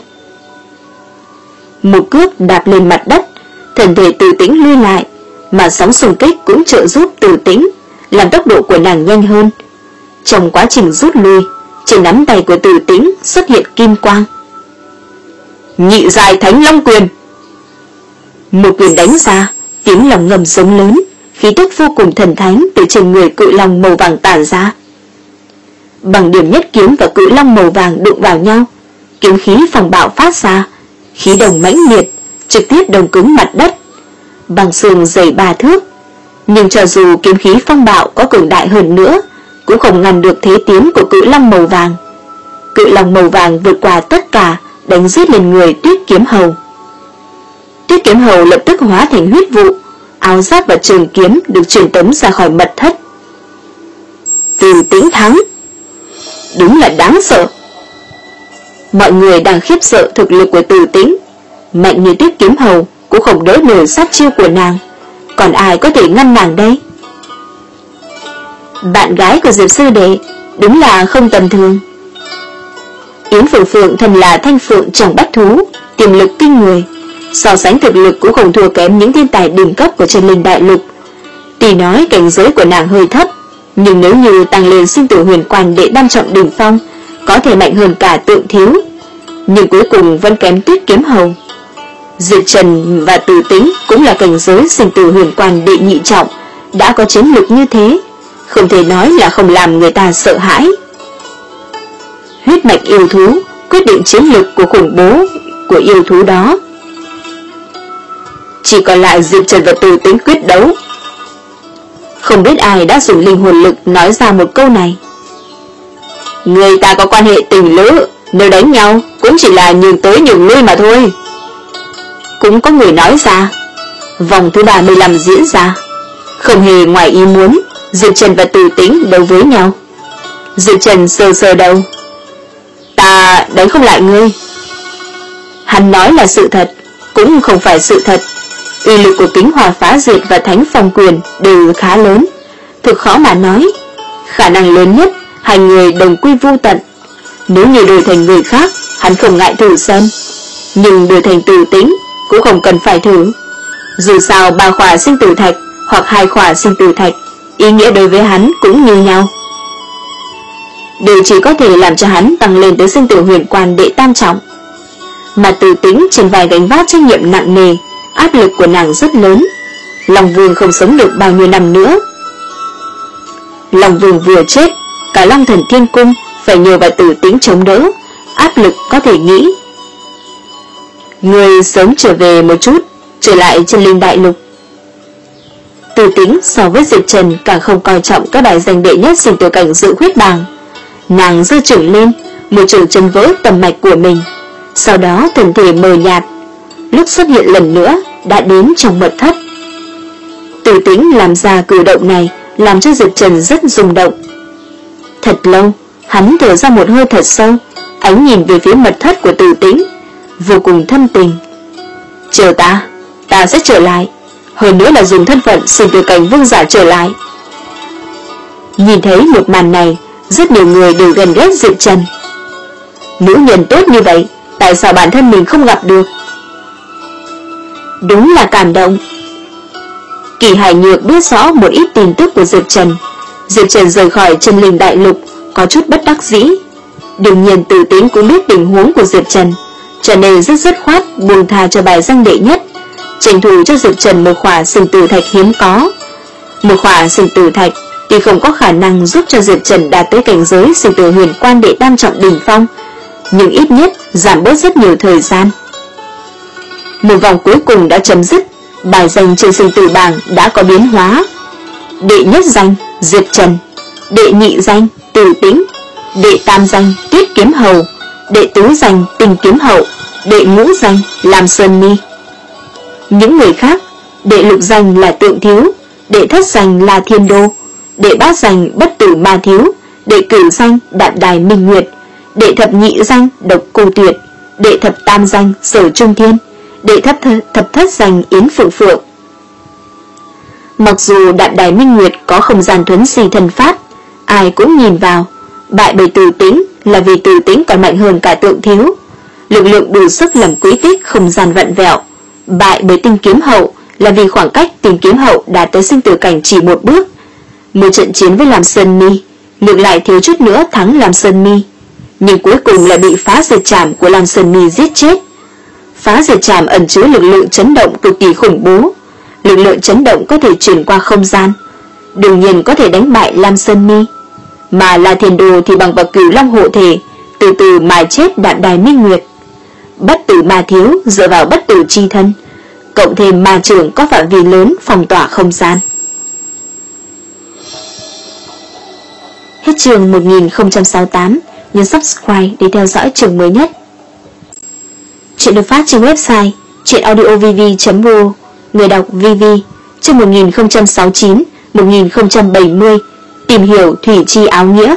Một cước đạp lên mặt đất, thân thể Từ Tĩnh lui lại, mà sóng xung kích cũng trợ giúp Từ Tĩnh làm tốc độ của nàng nhanh hơn. Trong quá trình rút lui, trên nắm tay của Từ Tĩnh xuất hiện kim quang. Nhị giai Thánh Long Quyền. Một quyền đánh ra, tiếng lòng ngầm giống lớn, khí tức vô cùng thần thánh từ trên người cự long màu vàng tản ra. Bằng điểm nhất kiếm và cự long màu vàng đụng vào nhau, kiếm khí phòng bạo phát ra, khí đồng mãnh liệt, trực tiếp đồng cứng mặt đất. Bằng xương dày ba thước, nhưng cho dù kiếm khí phong bạo có cường đại hơn nữa, cũng không ngăn được thế tiến của cự long màu vàng. Cự long màu vàng vượt qua tất cả, đánh giết lên người Tuyết Kiếm Hầu. Tuyết Kiếm Hầu lập tức hóa thành huyết vụ, áo giáp và trường kiếm được truyền tống ra khỏi mật thất. Từ Tĩnh thắng. Đúng là đáng sợ. Mọi người đang khiếp sợ thực lực của Từ Tĩnh, mạnh như Tuyết Kiếm Hầu cũng không đỡ nổi sát chiêu của nàng, còn ai có thể ngăn nàng đây? Bạn gái của Diệp sư đệ đúng là không tầm thường. Yến Phượng Phượng thân là thanh phượng trong bách thú, tiềm lực kinh người, so sánh thực lực cũng không thua kém những thiên tài đỉnh cấp của Chân Linh Đại Lục. Tuy nói cảnh giới của nàng hơi thấp, nhưng nếu như tăng lên Sinh Tử Huyền Quan đệ tam trọng đỉnh phong, có thể mạnh hơn cả Tượng Thiếu, nhưng cuối cùng vẫn kém Tuyết Kiếm Hầu. Diệp Trần và Từ Tĩnh cũng là cảnh giới Sinh Tử Huyền Quan đệ nhị trọng, đã có chiến lực như thế, không thể nói là không làm người ta sợ hãi. Huyết mạch yêu thú quyết định chiến lực của khủng bố của yêu thú đó. Chỉ còn lại Diệp Trần và Từ Tĩnh quyết đấu. Không biết ai đã dùng linh hồn lực nói ra một câu này. Người ta có quan hệ tình lữ, nếu đánh nhau cũng chỉ là nhường tới nhường lui mà thôi. Cũng có người nói ra. Vòng thứ ba mươi lăm diễn ra, không hề ngoài ý muốn, Diệp Trần và Từ Tĩnh đấu với nhau. Diệp Trần sờ sờ đầu. Ta đánh không lại ngươi. Hắn nói là sự thật, cũng không phải sự thật. Uy lực của Kính Hỏa Phá Diệt và Thánh Phong Quyền đều khá lớn, thực khó mà nói. Khả năng lớn nhất hai người đồng quy vu tận. Nếu như đổi thành người khác, hắn không ngại thử xem, nhưng đổi thành Từ Tĩnh cũng không cần phải thử. Dù sao ba khỏa sinh tử thạch hoặc hai khỏa sinh tử thạch, ý nghĩa đối với hắn cũng như nhau, đều chỉ có thể làm cho hắn tăng lên tới Sinh Tử Huyền Quan đệ tam trọng. Mà Từ Tĩnh trên vai gánh vác trách nhiệm nặng nề, áp lực của nàng rất lớn. Long Vương không sống được bao nhiêu năm nữa. Long Vương vừa chết, cả Long Thần Thiên Cung phải nhờ vào Từ Tĩnh chống đỡ, áp lực có thể nghĩ. Người sớm trở về một chút, trở lại Chân Linh Đại Lục. Từ Tĩnh so với Diệp Trần càng không coi trọng các bài danh đệ nhất sinh tử cảnh dự huyết bảng. Nàng giơ trưởng lên, một trường chân vỡ tầm mạch của mình, sau đó thân thể mờ nhạt, lúc xuất hiện lần nữa đã đến trong mật thất. Từ Tĩnh làm ra cử động này làm cho Diệp Trần rất rung động. Thật lâu, hắn thở ra một hơi thật sâu, ánh nhìn về phía mật thất của Từ Tĩnh vô cùng thâm tình. Chờ ta, ta sẽ trở lại, hơn nữa là dùng thân phận sinh tử cảnh vương giả trở lại. Nhìn thấy một màn này, rất nhiều người đều ghen ghét Diệp Trần. Nữ nhân tốt như vậy, tại sao bản thân mình không gặp được? Đúng là cảm động. Kỳ Hải Nhược biết rõ một ít tin tức của Diệp Trần. Diệp Trần rời khỏi Chân Linh Đại Lục có chút bất đắc dĩ. Đương nhiên Từ Tĩnh cũng biết tình huống của Diệp Trần, cho nên rất dứt khoát buông tha cho bài danh đệ nhất, tranh thủ cho Diệp Trần một khỏa sinh tử thạch hiếm có. Một khỏa sinh tử thạch tuy không có khả năng giúp cho Diệp Trần đạt tới cảnh giới sinh tử huyền quan đệ tam trọng đỉnh phong, nhưng ít nhất giảm bớt rất nhiều thời gian. Một vòng cuối cùng đã chấm dứt, bài danh trên sinh tử bảng đã có biến hóa. Đệ nhất danh Diệp Trần, đệ nhị danh Từ Tĩnh, đệ tam danh Tuyết Kiếm Hầu, đệ tứ danh Tình Kiếm Hậu, đệ ngũ danh Lam Sơn Mi. Những người khác, đệ lục danh là Tượng Thiếu, đệ thất danh là Thiên Đô, đệ bát danh Bất Tử Ma Thiếu, đệ cửu danh Đạm Đài Minh Nguyệt, đệ thập nhị danh Độc Cô Tuyệt, đệ thập tam danh Sở Trung Thiên, đệ thập, th thập thất danh Yến Phượng Phượng. Mặc dù Đạm Đài Minh Nguyệt có không gian thuấn di thần pháp, ai cũng nhìn vào, bại bởi Từ Tĩnh là vì Từ Tĩnh còn mạnh hơn cả Tượng Thiếu, lực lượng đủ sức làm quỹ tích không gian vặn vẹo. Bại bởi Tinh Kiếm Hậu là vì khoảng cách Tinh Kiếm Hậu đạt tới sinh tử cảnh chỉ một bước. Một trận chiến với Lam Sơn Mi, ngược lại thiếu chút nữa thắng Lam Sơn Mi, nhưng cuối cùng lại bị phá diệt trảm của Lam Sơn Mi giết chết. Phá diệt trảm ẩn chứa lực lượng chấn động cực kỳ khủng bố, lực lượng chấn động có thể chuyển qua không gian, đương nhiên có thể đánh bại Lam Sơn Mi. Mà La Thiên Đồ thì bằng vào Cửu Long hộ thể, từ từ mài chết Đạm Đài Minh Nguyệt. Bất Tử Ma Thiếu dựa vào bất tử chi thân, cộng thêm ma trường có phạm vi lớn phong tỏa không gian. Hết chương một nghìn không trăm sáu mươi tám, nhấn subscribe để theo dõi chương mới nhất. Chuyện được phát trên website chuyenaudiovv chấm ro, người đọc vê vê. Chương một nghìn không trăm sáu mươi chín, một nghìn không trăm bảy mươi, tìm hiểu thủy chi áo nghĩa.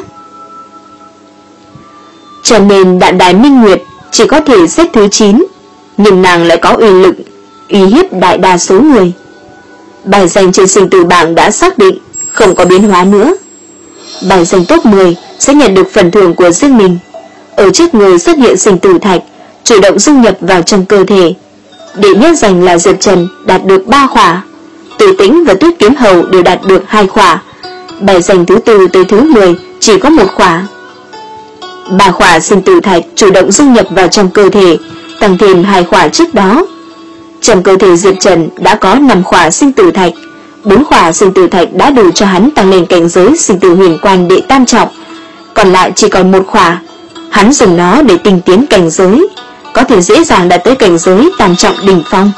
Cho nên Đạm Đài Minh Nguyệt chỉ có thể xếp thứ chín, nhưng nàng lại có uy lực uy hiếp đại đa số người. Bài danh trên sinh tử bảng đã xác định, không có biến hóa nữa. Bài danh top mười sẽ nhận được phần thưởng của riêng mình. Ở trước người xuất hiện sinh tử thạch, chủ động dung nhập vào trong cơ thể. Đệ nhất danh là Diệp Trần đạt được ba khỏa, Từ Tĩnh và Tuyết Kiếm Hầu đều đạt được hai khỏa. Bài danh thứ tư tới thứ mười chỉ có một khỏa. Ba khỏa sinh tử thạch chủ động dung nhập vào trong cơ thể, tăng thêm hai khỏa trước đó. Trong cơ thể Diệp Trần đã có năm khỏa sinh tử thạch, bốn khỏa sinh tử thạch đã đủ cho hắn tăng lên cảnh giới sinh tử huyền quan đệ tam trọng, còn lại chỉ còn một khỏa. Hắn dùng nó để tinh tiến cảnh giới, có thể dễ dàng đạt tới cảnh giới tam trọng đỉnh phong.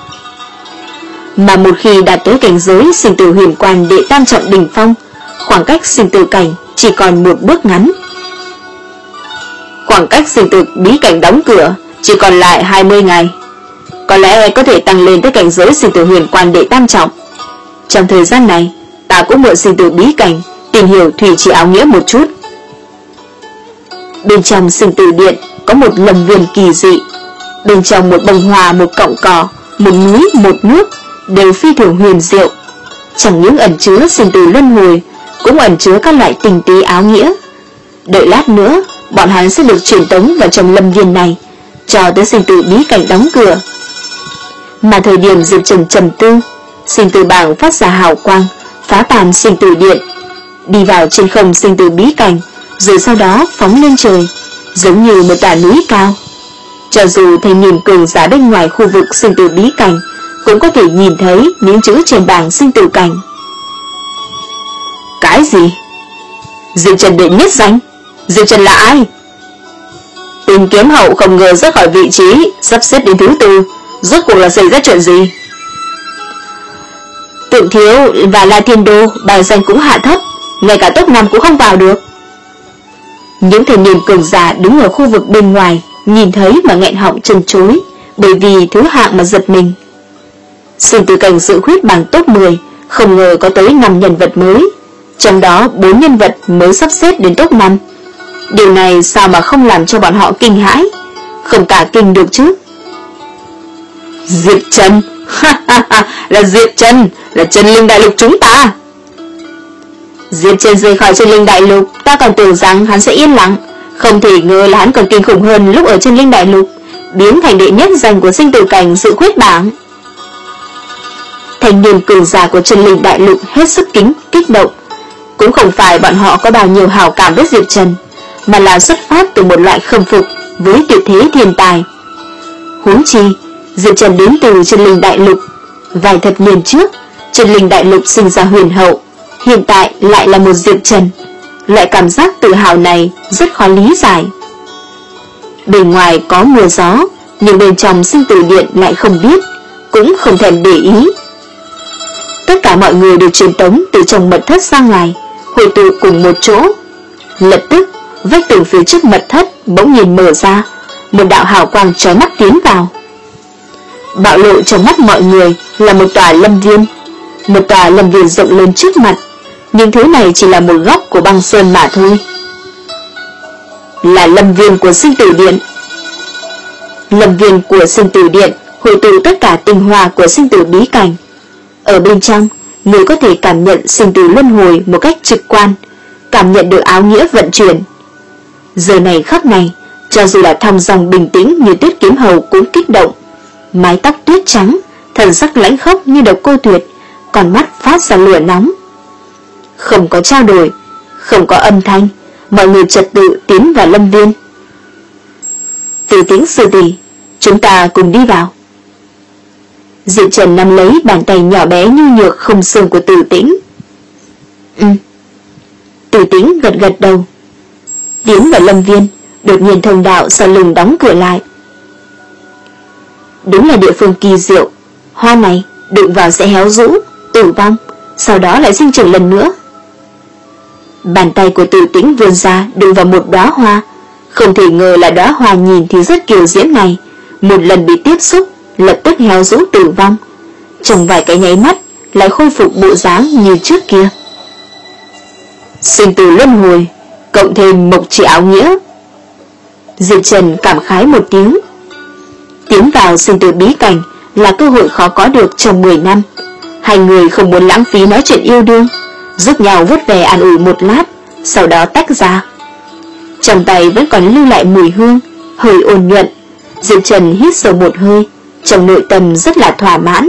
Mà một khi đạt tới cảnh giới sinh tử huyền quan đệ tam trọng đỉnh phong, khoảng cách sinh tử cảnh chỉ còn một bước ngắn. Khoảng cách sinh tử bí cảnh đóng cửa chỉ còn lại hai mươi ngày, có lẽ có thể tăng lên tới cảnh giới sinh tử huyền quan đệ tam trọng. Trong thời gian này, ta cũng mượn sinh tử bí cảnh tìm hiểu thủy chi áo nghĩa một chút. Bên trong sinh tử điện có một lâm vườn kỳ dị, bên trong một bông hoa, một cọng cỏ, một núi, một nước đều phi thường huyền diệu, chẳng những ẩn chứa sinh tử luân hồi, cũng ẩn chứa các loại tình tí áo nghĩa. Đợi lát nữa, bọn hắn sẽ được truyền tống vào trong lâm viên này, cho tới sinh tử bí cảnh đóng cửa. Mà thời điểm Diệp Trần trầm tư, sinh tử bảng phát ra hào quang, phá tan sinh tử điện, đi vào trên không sinh tử bí cảnh, rồi sau đó phóng lên trời, giống như một tòa núi cao. Cho dù thanh niên cường giả bên ngoài khu vực sinh tử bí cảnh cũng có thể nhìn thấy những chữ trên bảng sinh tử cảnh. Cái gì? Diệp Trần đệ nhất danh? Diệp Trần là ai? Tình Kiếm Hậu không ngờ rớt khỏi vị trí, sắp xếp đến thứ tư, rốt cuộc là xảy ra chuyện gì? Tượng Thiếu và La Thiên Đô bài danh cũng hạ thấp, ngay cả top năm cũng không vào được. Những thanh niên cường giả đứng ở khu vực bên ngoài nhìn thấy mà nghẹn họng chân chối, bởi vì thứ hạng mà giật mình. Sinh tử cảnh dự khuyết bảng top mười, không ngờ có tới năm nhân vật mới, trong đó bốn nhân vật mới sắp xếp đến top năm. Điều này sao mà không làm cho bọn họ kinh hãi, không cả kinh được chứ? Diệp Trần, là Diệp Trần, là Chân Linh Đại Lục chúng ta. Diệp Trần rời khỏi Chân Linh Đại Lục, ta còn tưởng rằng hắn sẽ yên lặng, không thể ngờ là hắn còn kinh khủng hơn lúc ở Chân Linh Đại Lục, biến thành đệ nhất danh của sinh tử cảnh dự khuyết bảng. Thanh niên cường giả của Chân Linh Đại Lục hết sức kính kích động. Cũng không phải bọn họ có bao nhiêu hảo cảm với Diệp Trần, mà là xuất phát từ một loại khâm phục với tuyệt thế thiên tài. Huống chi, Diệp Trần đến từ Chân Linh Đại Lục. Vài thập niên trước, Chân Linh Đại Lục sinh ra huyền hậu, hiện tại lại là một Diệp Trần. Loại cảm giác tự hào này rất khó lý giải. Bên ngoài có mưa gió, nhưng bên trong sinh tử điện lại không biết, cũng không thèm để ý. Tất cả mọi người đều truyền tống từ trong mật thất ra ngoài, hội tụ cùng một chỗ. Lập tức, vách tường phía trước mật thất bỗng nhiên mở ra, một đạo hào quang chói mắt tiến vào. Bạo lộ trong mắt mọi người là một tòa lâm viên, một tòa lâm viên rộng lớn trước mặt, nhưng thứ này chỉ là một góc của băng sơn mà thôi. Là lâm viên của sinh tử điện. Lâm viên của sinh tử điện hội tụ tất cả tinh hoa của sinh tử bí cảnh. Ở bên trong, người có thể cảm nhận sinh tử luân hồi một cách trực quan, cảm nhận được áo nghĩa vận chuyển. Giờ này khắc này, cho dù là thong dong bình tĩnh như Tuyết Kiếm Hầu cũng kích động. Mái tóc tuyết trắng, thần sắc lãnh khốc như Độc Cô Tuyệt, còn mắt phát ra lửa nóng. Không có trao đổi, không có âm thanh, mọi người trật tự tiến vào lâm viên. Từ Tĩnh sư tỷ, chúng ta cùng đi vào. Diệp Trần nắm lấy bàn tay nhỏ bé nhu nhược không xương của Từ Tĩnh. Ừ. Từ Tĩnh gật gật đầu. Tiến vào lâm viên, đột nhiên thông đạo sau lưng đóng cửa lại. Đúng là địa phương kỳ diệu. Hoa này đụng vào sẽ héo rũ, tử vong, sau đó lại sinh trưởng lần nữa. Bàn tay của Từ Tĩnh vươn ra đụng vào một đóa hoa. Không thể ngờ là đóa hoa nhìn thì rất kiều diễm này, một lần bị tiếp xúc lập tức héo rũ tử vong, trong vài cái nháy mắt lại khôi phục bộ dáng như trước kia. Sinh tử luân hồi, cộng thêm mộc chỉ áo nghĩa. Diệp Trần cảm khái một tiếng. Tiến vào sinh tử bí cảnh là cơ hội khó có được trong mười năm. Hai người không muốn lãng phí nói chuyện yêu đương, giúp nhau vuốt về an ủi một lát, sau đó tách ra. Trong tay vẫn còn lưu lại mùi hương, hơi ôn nhuận. Diệp Trần hít sâu một hơi, trong nội tâm rất là thỏa mãn.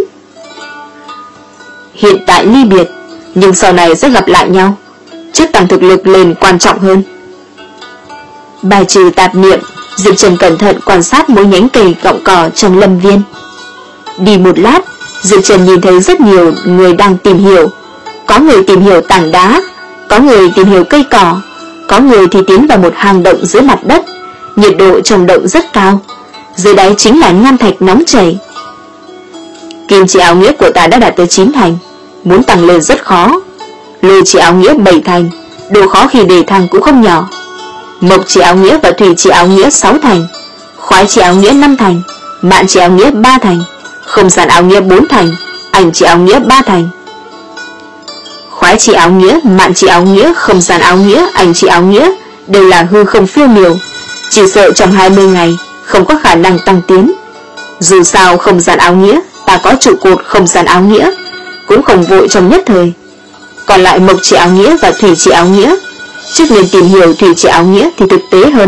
Hiện tại ly biệt, nhưng sau này sẽ gặp lại nhau. Trước tăng thực lực lên quan trọng hơn. Bài trừ tạp niệm, Diệp Trần cẩn thận quan sát mỗi nhánh cây cọng cỏ trong lâm viên. Đi một lát, Diệp Trần nhìn thấy rất nhiều người đang tìm hiểu. Có người tìm hiểu tảng đá, có người tìm hiểu cây cỏ, có người thì tiến vào một hang động dưới mặt đất. Nhiệt độ trong động rất cao, dưới đáy chính là nham thạch nóng chảy. Kim chỉ áo nghĩa của ta đã đạt tới chín thành, muốn tăng lên rất khó. Lôi chỉ áo nghĩa bảy thành, độ khó khi đề thăng cũng không nhỏ. Mộc chỉ áo nghĩa và thủy chỉ áo nghĩa sáu thành, khoái chỉ áo nghĩa năm thành, mạn chỉ áo nghĩa ba thành, không gian áo nghĩa bốn thành, ảnh chỉ áo nghĩa ba thành. Khoái chỉ áo nghĩa, mạn chỉ áo nghĩa, không gian áo nghĩa, ảnh chỉ áo nghĩa đều là hư không phiêu miểu, chỉ sợ trong hai mươi ngày không có khả năng tăng tiến. Dù sao không gian áo nghĩa ta có trụ cột không gian áo nghĩa, cũng không vội trong nhất thời. Còn lại mộc chỉ áo nghĩa và thủy chỉ áo nghĩa, trước nên tìm hiểu thủy chỉ áo nghĩa thì thực tế hơn.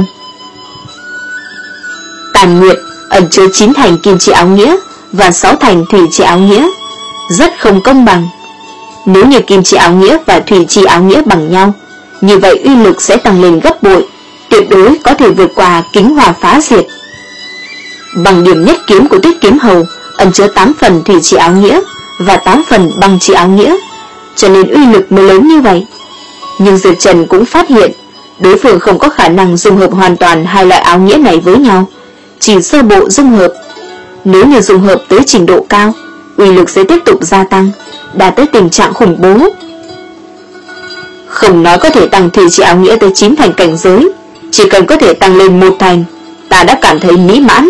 Tàn Nguyệt ẩn chứa chín thành kim chỉ áo nghĩa và sáu thành thủy chỉ áo nghĩa, rất không công bằng. Nếu như kim chỉ áo nghĩa và thủy chỉ áo nghĩa bằng nhau, như vậy uy lực sẽ tăng lên gấp bội, tuyệt đối có thể vượt qua kính hòa phá diệt. Bằng điểm nhất kiếm của Tuyết Kiếm Hầu ẩn chứa tám phần thủy chỉ áo nghĩa và tám phần băng chỉ áo nghĩa, cho nên uy lực mới lớn như vậy. Nhưng Diệp Trần cũng phát hiện đối phương không có khả năng dung hợp hoàn toàn hai loại áo nghĩa này với nhau, chỉ sơ bộ dung hợp. Nếu như dung hợp tới trình độ cao, uy lực sẽ tiếp tục gia tăng, đạt tới tình trạng khủng bố. Không nói có thể tăng thủy chỉ áo nghĩa tới chín thành cảnh giới, chỉ cần có thể tăng lên một thành, ta đã cảm thấy mỹ mãn.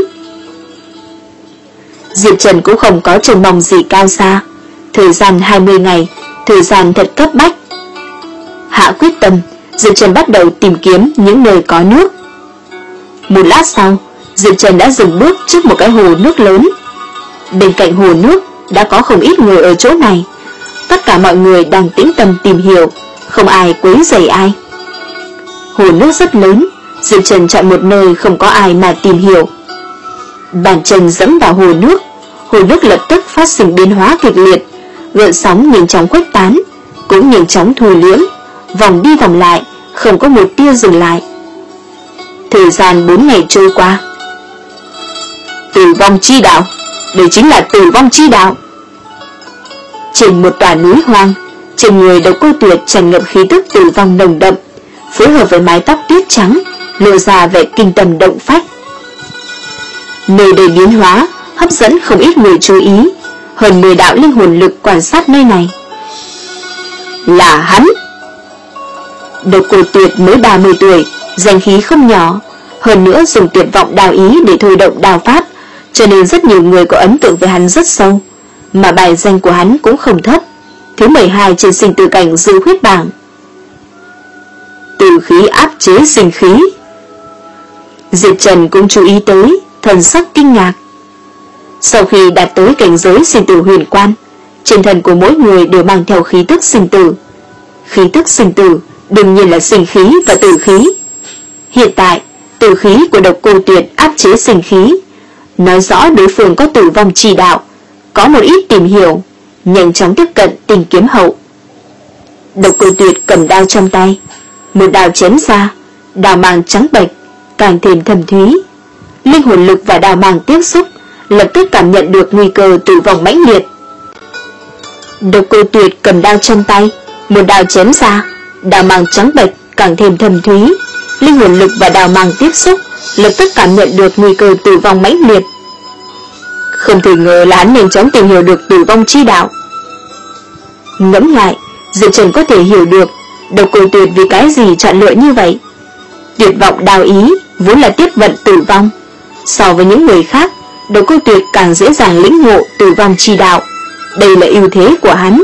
Diệp Trần cũng không có trông mong gì cao xa. Thời gian hai mươi ngày, thời gian thật cấp bách. Hạ quyết tâm, Diệp Trần bắt đầu tìm kiếm những nơi có nước. Một lát sau, Diệp Trần đã dừng bước trước một cái hồ nước lớn. Bên cạnh hồ nước đã có không ít người ở chỗ này. Tất cả mọi người đang tĩnh tâm tìm hiểu, không ai quấy rầy ai. Hồ nước rất lớn, Diệp Trần chọn một nơi không có ai mà tìm hiểu. Bàn chân dẫm vào hồ nước, hồ nước lập tức phát sinh biến hóa kịch liệt, gợn sóng nhanh chóng khuếch tán, cũng nhanh chóng thu liễm, vòng đi vòng lại, không có một tia dừng lại. Thời gian bốn ngày trôi qua. Tử vong chi đạo, đây chính là tử vong chi đạo. Trên một tòa núi hoang, Trên người Độc Cô Tuyệt tràn ngập khí tức tử vong nồng đậm, phối hợp với mái tóc tuyết trắng, lộ ra vẻ kinh tâm động phách. Nơi đầy biến hóa, hấp dẫn không ít người chú ý, hơn mười đạo linh hồn lực quan sát nơi này. Là hắn! Độc Cô Tuyệt mới ba mươi tuổi, danh khí không nhỏ, hơn nữa dùng tuyệt vọng đao ý để thôi động đao pháp, cho nên rất nhiều người có ấn tượng với hắn rất sâu, mà bài danh của hắn cũng không thấp, thứ mười hai trên sinh tử cảnh dự huyết bảng. Tử khí áp chế sinh khí. Diệp Trần cũng chú ý tới, thần sắc kinh ngạc. Sau khi đạt tới cảnh giới sinh tử huyền quan, trên thân của mỗi người đều mang theo khí tức sinh tử. Khí tức sinh tử đương nhiên là sinh khí và tử khí. Hiện tại, tử khí của Độc Cô Tuyệt áp chế sinh khí, nói rõ đối phương có tử vong chi đạo, có một ít tìm hiểu, nhanh chóng tiếp cận Tình Kiếm Hậu. Độc Cô Tuyệt cầm đao trong tay, một đao chém ra, đao mang trắng bệch, càng thêm thâm thúy. Linh hồn lực và đao mang tiếp xúc, lập tức cảm nhận được nguy cơ tử vong mãnh liệt. Độc Cô Tuyệt cầm đao trong tay, một đao chém ra, đao mang trắng bệch, càng thêm thâm thúy. Linh hồn lực và đao mang tiếp xúc, lập tức cảm nhận được nguy cơ tử vong mãnh liệt. Không thể ngờ là hắn nhanh chóng tìm hiểu được tử vong chi đạo. Ngẫm lại, Diệp Trần có thể hiểu được Độc Cô Tuyệt vì cái gì chọn lựa như vậy. Tuyệt vọng đao ý vốn là tiếp vận tử vong, so với những người khác, Độc Cô Tuyệt càng dễ dàng lĩnh ngộ tử vong chi đạo. Đây là ưu thế của hắn.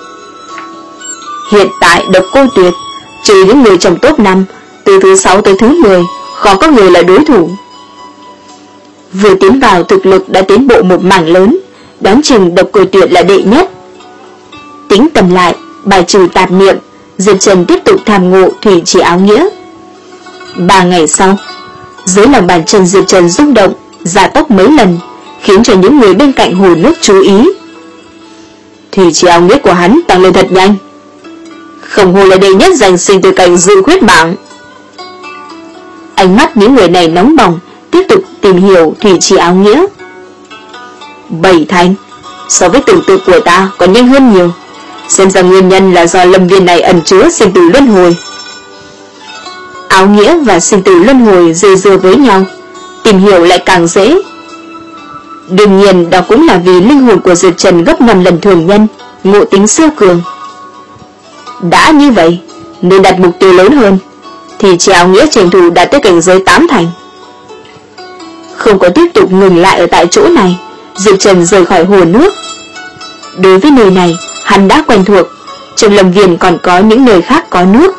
Hiện tại Độc Cô Tuyệt, trừ những người trong top năm, từ thứ sáu tới thứ mười, khó có người là đối thủ. Vừa tiến vào thực lực đã tiến bộ một mảng lớn, đoán chừng Độc Cô Tuyệt là đệ nhất. Tính tầm lại, bài trừ tạp niệm, Diệp Trần tiếp tục tham ngộ thủy chỉ áo nghĩa. Ba ngày sau, dưới lòng bàn chân Diệp Trần rung động, gia tốc mấy lần, khiến cho những người bên cạnh hồ nước chú ý. Thủy chỉ áo nghĩa của hắn tăng lên thật nhanh, không hồ là đệ nhất giành sinh tử cảnh dự huyết bảng. Ánh mắt những người này nóng bỏng, tiếp tục tìm hiểu thủy chỉ áo nghĩa. Bảy thành, so với tưởng tượng của ta còn nhanh hơn nhiều. Xem ra nguyên nhân là do lâm viên này ẩn chứa sinh tử luân hồi. Áo nghĩa và sinh tử luân hồi dây dưa với nhau, tìm hiểu lại càng dễ. Đương nhiên đó cũng là vì linh hồn của Diệp Trần gấp năm lần thường nhân, ngộ tính siêu cường. Đã như vậy, nên đặt mục tiêu lớn hơn, thì chỉ áo nghĩa tranh thủ đạt tới cảnh giới tám thành. Không có tiếp tục ngừng lại ở tại chỗ này, Diệp Trần rời khỏi hồ nước. Đối với nơi này, hắn đã quen thuộc, trong lâm viên còn có những nơi khác có nước.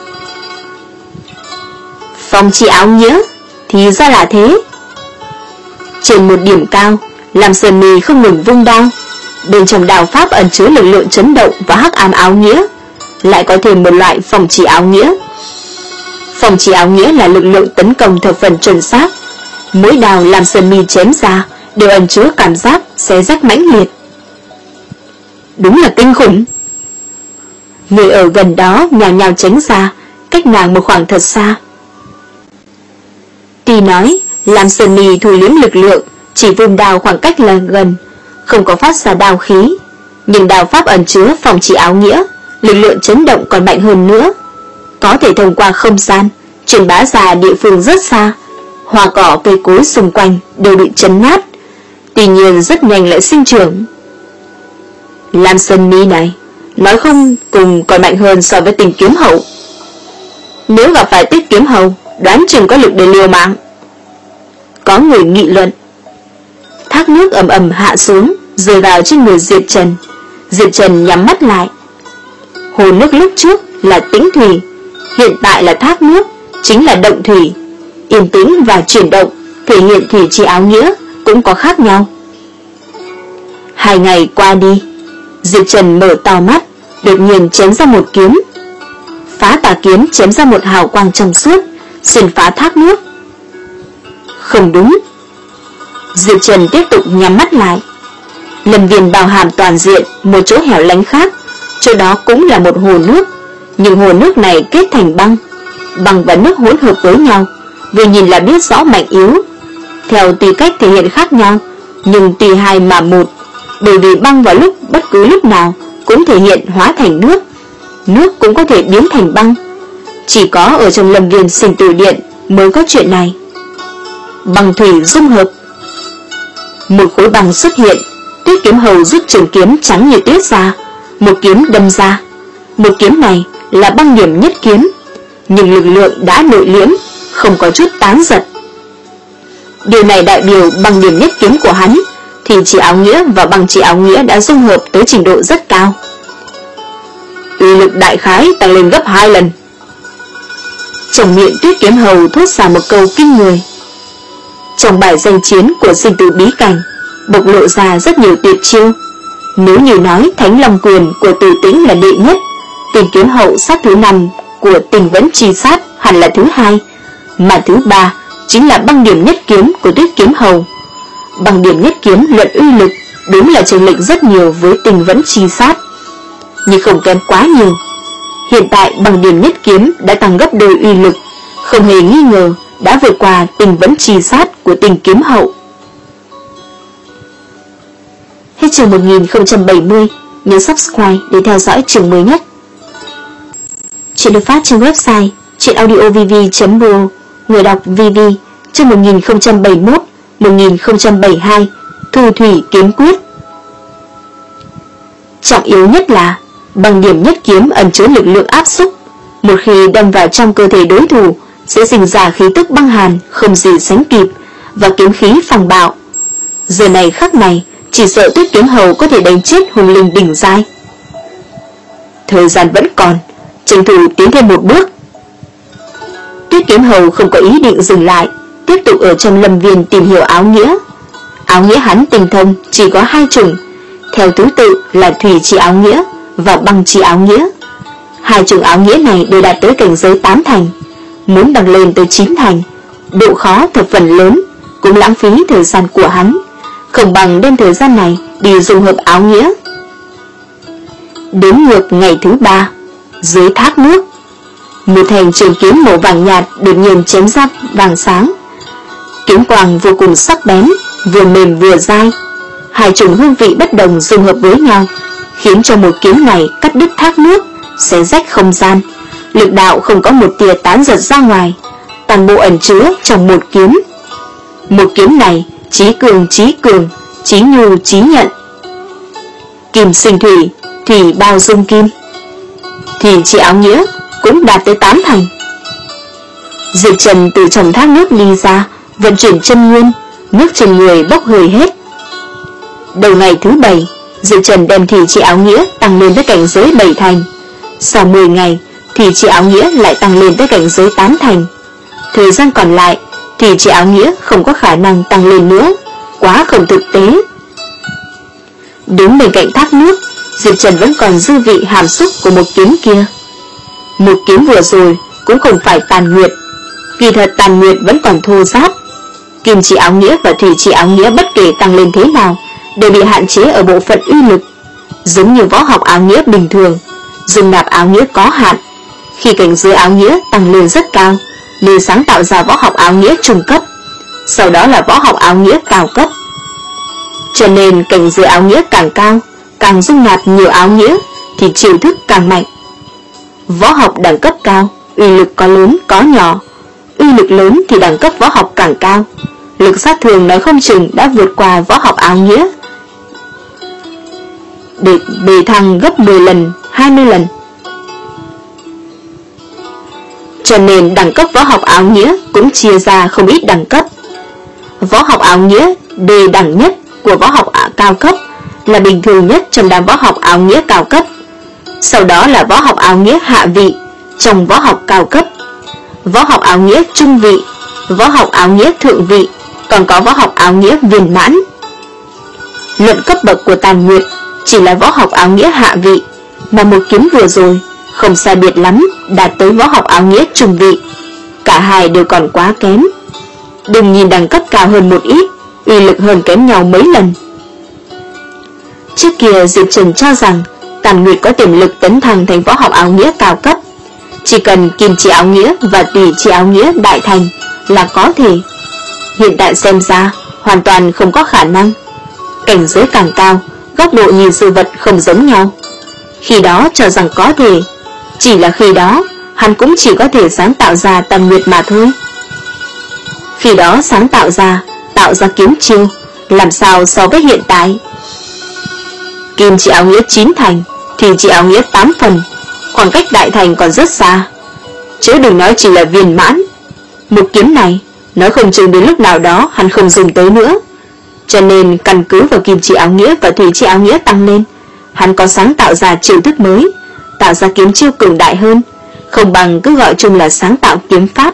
Phong chỉ áo nghĩa, thì ra là thế. Trên một điểm cao, Lam Sơn Mì không ngừng vung đao, bên trong đao pháp ẩn chứa lực lượng chấn động và hắc ám áo nghĩa, lại có thêm một loại phong chỉ áo nghĩa. Phong chỉ áo nghĩa là lực lượng tấn công thập phần chuẩn xác, mỗi đao Lam Sơn Mì chém ra đều ẩn chứa cảm giác xé rách mãnh liệt. Đúng là kinh khủng. Người ở gần đó nhào nhào tránh ra, cách nàng một khoảng thật xa. Tuy nói Lam Sơn Mì thu liếm lực lượng, chỉ vung đao khoảng cách là gần, không có phát ra đao khí, nhưng đao pháp ẩn chứa phong chỉ áo nghĩa, lực lượng chấn động còn mạnh hơn nữa, có thể thông qua không gian truyền bá ra địa phương rất xa. Hoa cỏ cây cối xung quanh đều bị chấn nát, tuy nhiên rất nhanh lại sinh trưởng. Lam Sơn Mi này nói không cùng còn mạnh hơn so với Tình Kiếm Hậu. Nếu gặp phải Tích Kiếm Hậu, đoán chừng có lực để liều mạng. Có người nghị luận. Thác nước ầm ầm hạ xuống, rơi vào trên người Diệp Trần. Diệp Trần nhắm mắt lại. Hồ nước lúc trước là tĩnh thủy, hiện tại là thác nước, chính là động thủy. Yên tĩnh và chuyển động, thể hiện thủy chi áo nghĩa cũng có khác nhau. Hai ngày qua đi, Diệp Trần mở to mắt, đột nhiên chém ra một kiếm. Phá tà kiếm chém ra một hào quang trong suốt, xuyên phá thác nước. Không đúng. Diệp Trần tiếp tục nhắm mắt lại. Lâm viên bao hàm toàn diện một chỗ hẻo lánh khác, chỗ đó cũng là một hồ nước, nhưng hồ nước này kết thành băng. Băng và nước hỗn hợp với nhau, vừa nhìn là biết rõ mạnh yếu. Theo tùy cách thể hiện khác nhau, nhưng tùy hai mà một, bởi vì băng vào lúc bất cứ lúc nào cũng thể hiện hóa thành nước, nước cũng có thể biến thành băng. Chỉ có ở trong Lâm Viên Sinh Tử Điện mới có chuyện này. Băng thủy dung hợp. Một khối băng xuất hiện, Tuyết Kiếm Hầu rút trường kiếm trắng như tuyết ra, một kiếm đâm ra. Một kiếm này là băng điểm nhất kiếm, nhưng lực lượng đã nội liễm, không có chút tán giật. Điều này đại biểu băng điểm nhất kiếm của hắn thì chỉ áo nghĩa và băng chỉ áo nghĩa đã dung hợp tới trình độ rất cao. Uy lực đại khái tăng lên gấp hai lần. Trong miệng Tuyết Kiếm Hầu thốt ra một câu kinh người. Trong bài danh chiến của Sinh Tử Bí Cảnh bộc lộ ra rất nhiều tuyệt chiêu. Nếu như nói Thánh Long Quyền của Từ Tĩnh là đệ nhất, Tình Kiếm Hậu sát thứ năm của Tình Vẫn Chi Sát hẳn là thứ hai, mà thứ ba chính là băng điểm nhất kiếm của Tuyết Kiếm Hầu. Băng điểm nhất kiếm luận uy lực đúng là chênh lệch rất nhiều với Tình Vẫn Chi Sát, nhưng không kém quá nhiều. Hiện tại băng điểm nhất kiếm đã tăng gấp đôi uy lực, không hề nghi ngờ đã vượt qua Tình Vẫn Chi Sát của Tình Kiếm Hậu. Hết chương một nghìn không trăm bảy mươi, nhớ subscribe để theo dõi chương mới nhất. Chuyện được phát trên website chuyenaudiovv chấm r o, người đọc vê vê, chương một nghìn không trăm bảy mươi mốt đến một nghìn không trăm bảy mươi hai, Thu Thủy Kiếm Quyết. Trọng yếu nhất là băng điểm nhất kiếm ẩn chứa lực lượng áp xúc, một khi đâm vào trong cơ thể đối thủ sẽ sinh ra khí tức băng hàn không gì sánh kịp và kiếm khí phẳng bạo. Giờ này khắc này, chỉ sợ Tuyết Kiếm Hầu có thể đánh chết hùng linh đỉnh giai. Thời gian vẫn còn, tranh thủ tiến thêm một bước. Tuyết Kiếm Hầu không có ý định dừng lại, tiếp tục ở trong Lâm Viên tìm hiểu áo nghĩa. Áo nghĩa hắn tinh thông chỉ có hai chủng, theo thứ tự là thủy chi áo nghĩa và băng chi áo nghĩa. Hai chủng áo nghĩa này đều đạt tới cảnh giới tám thành, muốn đằng lên tới chín thành, độ khó thập phần lớn, cũng lãng phí thời gian của hắn, không bằng đem thời gian này đi dung hợp áo nghĩa. Đến ngược ngày thứ ba, dưới thác nước, một thanh trường kiếm màu vàng nhạt đột nhiên chém ra vàng sáng. Kiếm quang vô cùng sắc bén, vừa mềm vừa dai. Hai chủng hương vị bất đồng dung hợp với nhau, khiến cho một kiếm này cắt đứt thác nước, xé rách không gian. Lực đạo không có một tia tán giật ra ngoài, toàn bộ ẩn chứa trong một kiếm. Một kiếm này chí cường chí cường, chí nhu chí nhận. Kim sinh thủy, thủy bao dung kim. Thì chỉ áo nghĩa cũng đạt tới tám thành. Diệp Trần từ trong thác nước đi ra, vận chuyển chân nguyên, nước trên người bốc hơi hết. Đầu ngày thứ bảy, Diệp Trần đem thì chỉ áo nghĩa tăng lên tới cảnh giới bảy thành. Sau mười ngày, thì chỉ áo nghĩa lại tăng lên tới cảnh giới tám thành. Thời gian còn lại, thì chỉ áo nghĩa không có khả năng tăng lên nữa, quá không thực tế. Đứng bên cạnh thác nước, Diệp Trần vẫn còn dư vị hàm xúc của một kiếm kia. Một kiếm vừa rồi cũng không phải tàn nguyệt, kỳ thật tàn nguyệt vẫn còn thô ráp. Kim chỉ áo nghĩa và thủy chỉ áo nghĩa bất kể tăng lên thế nào đều bị hạn chế ở bộ phận uy lực, giống như võ học áo nghĩa bình thường, dung nạp áo nghĩa có hạn. Khi cảnh giới áo nghĩa tăng lên rất cao, nên sáng tạo ra võ học áo nghĩa trung cấp, sau đó là võ học áo nghĩa cao cấp. Cho nên cảnh giới áo nghĩa càng cao, càng dung nạp nhiều áo nghĩa thì chiêu thức càng mạnh. Võ học đẳng cấp cao, uy lực có lớn có nhỏ, uy lực lớn thì đẳng cấp võ học càng cao, lực sát thương nói không chừng đã vượt qua võ học áo nghĩa, để đề thăng gấp mười lần, hai mươi lần. Cho nên đẳng cấp võ học áo nghĩa cũng chia ra không ít đẳng cấp. Võ học áo nghĩa đề đẳng nhất của võ học cao cấp là bình thường nhất trong đám võ học áo nghĩa cao cấp. Sau đó là võ học áo nghĩa hạ vị trong võ học cao cấp, võ học áo nghĩa trung vị, võ học áo nghĩa thượng vị, còn có võ học áo nghĩa viên mãn. Luận cấp bậc của tàn nguyệt chỉ là võ học áo nghĩa hạ vị, mà một kiếm vừa rồi không sai biệt lắm đạt tới võ học áo nghĩa trung vị. Cả hai đều còn quá kém. Đừng nhìn đẳng cấp cao hơn một ít, uy lực hơn kém nhau mấy lần. Trước kia Diệp Trần cho rằng tàn nguyệt có tiềm lực tấn thăng thành võ học áo nghĩa cao cấp, chỉ cần kim chỉ áo nghĩa và tùy chỉ áo nghĩa đại thành là có thể. Hiện tại xem ra hoàn toàn không có khả năng. Cảnh giới càng cao, góc độ nhìn sự vật không giống nhau. Khi đó cho rằng có thể, Chỉ là khi đó hắn cũng chỉ có thể sáng tạo ra Tầm Nguyệt mà thôi. Khi đó sáng tạo ra Tạo ra kiếm chiêu làm sao so với hiện tại. Kim chỉ áo nghĩa chín thành, thì chỉ áo nghĩa tám phần, khoảng cách đại thành còn rất xa, chứ đừng nói chỉ là viên mãn. Một kiếm này nói không chừng đến lúc nào đó hắn không dùng tới nữa. Cho nên căn cứ vào kim chỉ áo nghĩa và thủy chỉ áo nghĩa tăng lên, hắn có sáng tạo ra chiêu thức mới, tạo ra kiếm chiêu cường đại hơn, không bằng cứ gọi chung là sáng tạo kiếm pháp.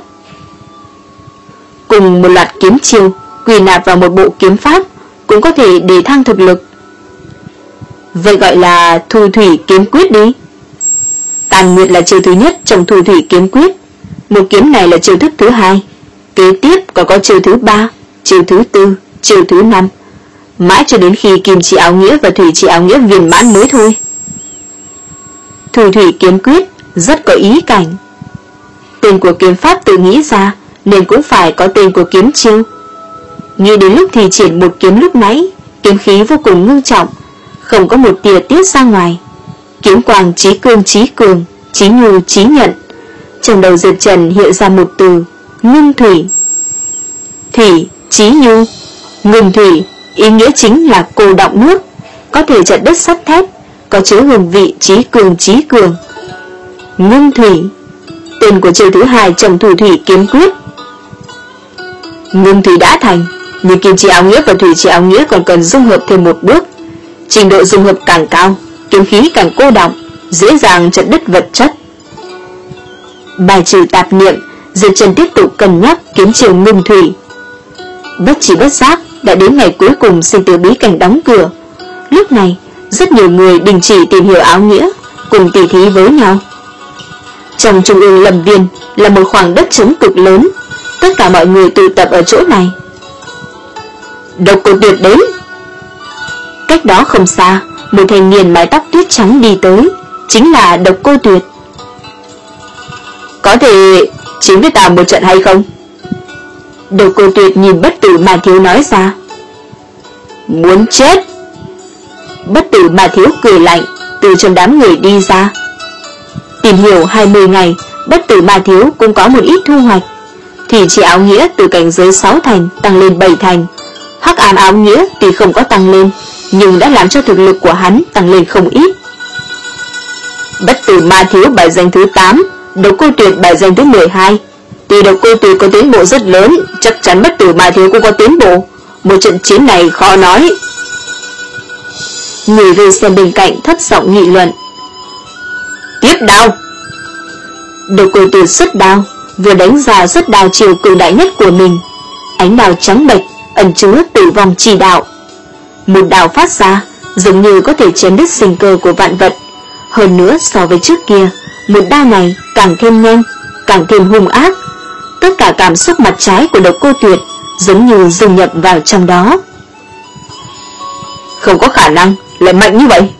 Cùng một loạt kiếm chiêu quy nạp vào một bộ kiếm pháp cũng có thể đề thăng thực lực. Vậy gọi là Thu Thủy kiếm quyết đi. Tàn Nguyệt là chiêu thứ nhất trong Thu Thủy kiếm quyết. Một kiếm này là chiêu thức thứ hai, kế tiếp còn có chiêu thứ ba, chiêu thứ tư, chiêu thứ năm, mãi cho đến khi kim chỉ áo nghĩa và thủy chỉ áo nghĩa viên mãn mới thôi. Thu Thủy kiếm quyết rất có ý cảnh. Tên của kiếm pháp tự nghĩ ra nên cũng phải có tên của kiếm chiêu. Như đến lúc thi triển một kiếm lúc nãy, kiếm khí vô cùng ngưng trọng, không có một tia tiết ra ngoài. Kiếm quang chí cương chí cường, chí nhu chí nhận. Trong đầu Diệp Trần hiện ra một từ ngưng thủy. Thủy chí nhu, ngưng thủy ý nghĩa chính là cô đọng nước, có thể chặt đất sắt thép, có chứa hương vị chí cường chí cường. Ngưng thủy, tên của chiêu thứ hai trong Thu Thủy kiếm quyết. Ngưng thủy đã thành, nhưng kim chỉ áo nghĩa và thủy chỉ áo nghĩa còn cần dung hợp thêm một bước. Trình độ dung hợp càng cao, kiếm khí càng cô đọng, dễ dàng chặt đứt vật chất. Bài trừ tạp niệm, Diệp Trần tiếp tục cân nhắc kiếm chiêu ngưng thủy. Bất chỉ bất giác đã đến ngày cuối cùng sinh tử bí cảnh đóng cửa. Lúc này rất nhiều người đình chỉ tìm hiểu áo nghĩa, cùng tỉ thí với nhau. Trong trung ương lâm viên là một khoảng đất trống cực lớn, tất cả mọi người tụ tập ở chỗ này. Độc Cô Tuyệt đến. Cách đó không xa, một thanh niên mái tóc tuyết trắng đi tới, chính là Độc Cô Tuyệt. Có thể chiến với ta một trận hay không? Độc Cô Tuyệt nhìn Bất Tử Ma Thiếu nói ra. Muốn chết? Bất Tử Ma Thiếu cười lạnh, từ trong đám người đi ra. Tìm hiểu hai mươi ngày, Bất Tử Ma Thiếu cũng có một ít thu hoạch. Thì chỉ áo nghĩa từ cảnh giới sáu thành tăng lên bảy thành. Hắc ám áo nghĩa thì không có tăng lên, nhưng đã làm cho thực lực của hắn tăng lên không ít. Bất Tử Ma Thiếu bài danh thứ tám, Độc Cô Tuyệt bài danh thứ mười hai. Tuy Độc Cô Tuyệt có tiến bộ rất lớn, chắc chắn Bất Tử Ma Thiếu cũng có tiến bộ. Một trận chiến này khó nói. Người vây xem bên cạnh thấp giọng nghị luận. Tiếp đao. Độc Cô Tuyệt xuất đao, vừa đánh ra xuất đao chiều cường đại nhất của mình. Ánh đao trắng bệch ẩn chứa tử vong chỉ đạo. Một đao phát ra giống như có thể chém đứt sinh cơ của vạn vật. Hơn nữa so với trước kia, một đao này càng thêm nhanh, càng thêm hung ác. Tất cả cảm xúc mặt trái của Độc Cô Tuyệt giống như dung nhập vào trong đó. Không có khả năng lại mạnh như vậy.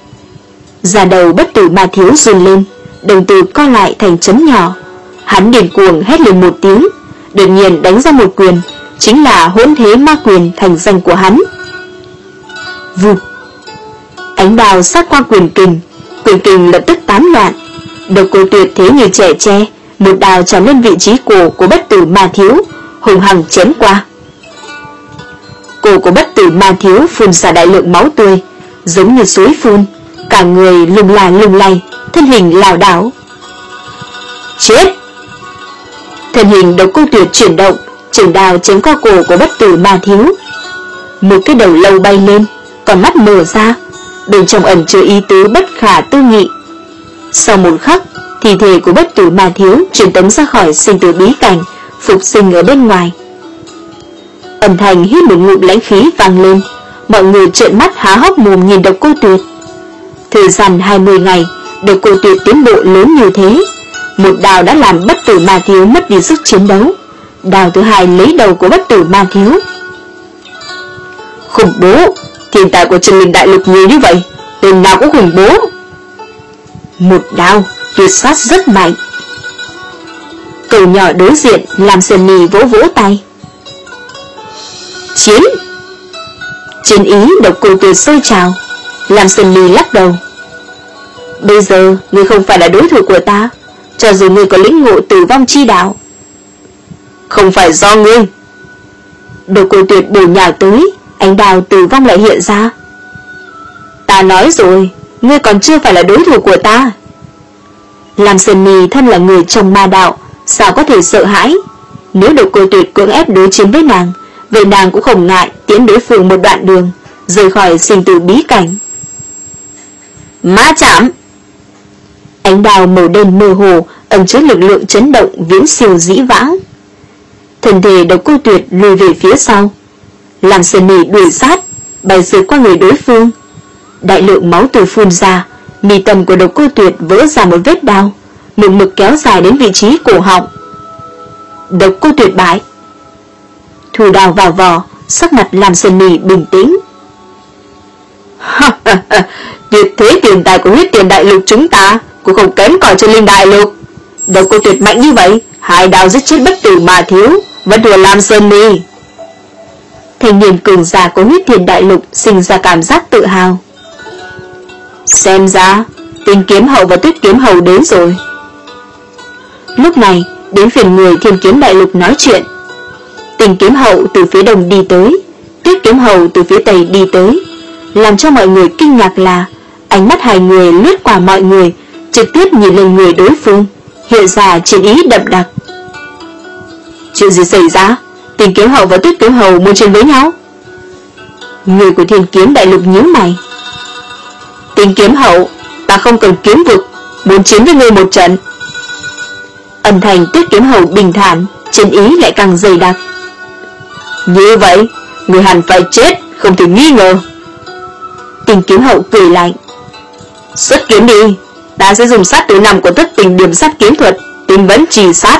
Da đầu Bất Tử Ma Thiếu run lên, đồng tử co lại thành chấm nhỏ. Hắn điên cuồng hét lên một tiếng, đột nhiên đánh ra một quyền, chính là Hỗn Thế Ma Quyền thành danh của hắn. Vụt, ánh đao sát qua quyền kình, quyền kình lập tức tán loạn. Độc Cô Tuyệt thế như trẻ tre, một đao chém lên vị trí cổ của Bất Tử Ma Thiếu, hùng hằng chém qua. Cổ của Bất Tử Ma Thiếu phun ra đại lượng máu tươi, giống như suối phun, cả người lung la lung lay, thân hình lảo đảo. Chết! Thân hình Độc Cô Tuyệt chuyển động, trường đao chém qua cổ của Bất Tử Ma Thiếu. Một cái đầu lâu bay lên, còn mắt mở ra, bên trong ẩn chứa ý tứ bất khả tư nghị. Sau một khắc, thi thể của Bất Tử Ma Thiếu truyền tống ra khỏi sinh tử bí cảnh, phục sinh ở bên ngoài. Âm thanh hít một ngụm lãnh khí vang lên, mọi người trợn mắt há hốc mồm nhìn Độc Cô Tuyệt. Thời gian hai mươi ngày, Độc Cô Tuyệt tiến bộ lớn như thế. Một đao đã làm Bất Tử Ma Thiếu mất đi sức chiến đấu, đao thứ hai lấy đầu của Bất Tử Ma Thiếu. Khủng bố, thiên tài của Chân Linh Đại Lục nhiều như vậy, tên nào cũng khủng bố. Một đao tuyệt sát rất mạnh. Cầu nhỏ đối diện làm Sơn Nhi vỗ vỗ tay. Chiến! Chiến ý Độc Cô Tuyệt sôi trào, làm Sơn Nhi lắc đầu. Bây giờ ngươi không phải là đối thủ của ta, cho dù ngươi có lĩnh ngộ tử vong chi đạo. Không phải do ngươi. Độc Cô Tuyệt bổ nhào tới, ánh đao tử vong lại hiện ra. Ta nói rồi, ngươi còn chưa phải là đối thủ của ta. Lam Sơn Mì thân là người trong ma đạo, sao có thể sợ hãi? Nếu Độc Cô Tuyệt cưỡng ép đối chiến với nàng, vậy nàng cũng không ngại tiến đối phương một đoạn đường, rời khỏi sinh tử bí cảnh. Ma chạm. Ánh đao màu đen mơ hồ ẩn chứa lực lượng chấn động viễn siêu dĩ vãng. Thân thể Độc Cô Tuyệt lùi về phía sau. Lam Sơn Mì đuổi sát, bay rơi qua người đối phương. Đại lượng máu tươi phun ra, mi tâm của Độc Cô Tuyệt vỡ ra một vết đao, một mực kéo dài đến vị trí cổ họng. Độc Cô Tuyệt bại. Thu đao vào vỏ, sắc mặt Lam Sơn Mì bình tĩnh. Tuyệt thế tiền tài của huyết tiền đại lục chúng ta cũng không kém cỏi trên linh đại lục. Độc Cô Tuyệt mạnh như vậy, hai đao giết chết bất tử mà thiếu, vẫn thua Lam Sơn Mì. Thanh niên cường giả của huyết tiền đại lục sinh ra cảm giác tự hào. Xem ra Tinh Kiếm Hậu và Tuyết Kiếm Hậu đến rồi. Lúc này đến phiền người Thiên Kiếm đại lục nói chuyện. Tinh Kiếm Hậu từ phía đông đi tới, Tuyết Kiếm Hậu từ phía tây đi tới. Làm cho mọi người kinh ngạc là ánh mắt hai người lướt qua mọi người, trực tiếp nhìn lên người đối phương, hiện ra chiến ý đậm đặc. Chuyện gì xảy ra? Tinh Kiếm Hậu và Tuyết Kiếm Hậu muốn chiến với nhau? Người của Thiên Kiếm đại lục nhíu mày. Tinh Kiếm Hậu, ta không cần kiếm vực, muốn chiến với ngươi một trận. Âm thanh Tuyết Kiếm Hậu bình thản, chiến ý lại càng dày đặc. Như vậy, người hẳn phải chết, không thể nghi ngờ. Tinh Kiếm Hậu cười lạnh. Xuất kiếm đi, ta sẽ dùng sát thứ năm của Thất Tình Điểm Sát kiếm thuật, Tinh Vấn Trì Sát.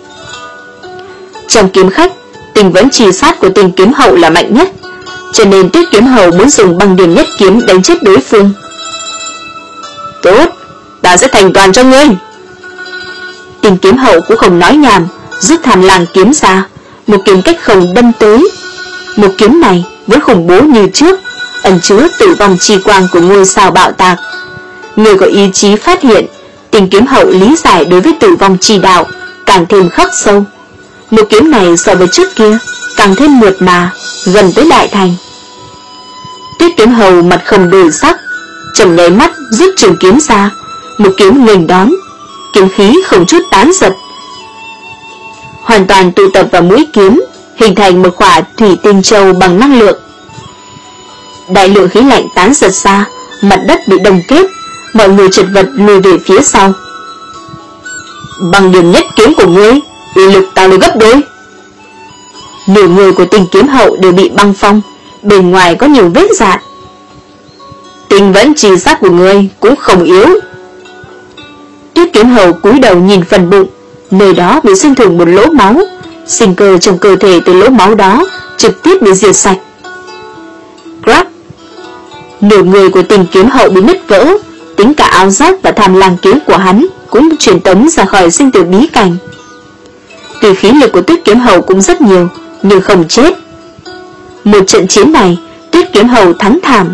Trong kiếm khách, Tinh Vấn Trì Sát của Tinh Kiếm Hậu là mạnh nhất, cho nên Tuyết Kiếm Hậu muốn dùng Băng Điểm Nhất kiếm đánh chết đối phương. Tốt, ta sẽ thành toàn cho ngươi. Tinh Kiếm Hậu cũng không nói nhảm, rút Tham Lang kiếm ra, một kiếm cách không đâm tới. Một kiếm này vẫn khủng bố như trước, ẩn chứa tử vong chi quang của ngôi sao bạo tạc. Người có ý chí phát hiện, Tinh Kiếm Hậu lý giải đối với tử vong chi đạo càng thêm khắc sâu. Một kiếm này so với trước kia càng thêm mượt mà, gần tới đại thành. Tuyết Kiếm Hậu mặt không đổi sắc, chậm nháy mắt rút trường kiếm ra, một kiếm nghênh đón, kiếm khí không chút tán giật, hoàn toàn tụ tập vào mũi kiếm, hình thành một quả thủy tinh châu bằng năng lượng. Đại lượng khí lạnh tán giật ra, mặt đất bị đông kết, mọi người chật vật lùi về phía sau. Bằng Điểm Nhất kiếm của ngươi, uy lực tăng lên gấp đôi. Nửa người của Tinh Kiếm Hậu đều bị băng phong, bên ngoài có nhiều vết rạn. Tinh Vấn Trì Sát của ngươi cũng không yếu. Tuyết Kiếm Hậu cúi đầu nhìn phần bụng, nơi đó bị xuyên thủng một lỗ máu, sinh cơ trong cơ thể từ lỗ máu đó trực tiếp bị diệt sạch. Crack! Nửa người của Tinh Kiếm Hậu bị nứt vỡ, tính cả áo giáp và Tham Lang kiếm của hắn cũng truyền tống ra khỏi sinh tử bí cảnh. Tuy khí lực của Tuyết Kiếm Hậu cũng rất nhiều, nhưng không chết. Một trận chiến này, Tuyết Kiếm Hậu thắng thảm.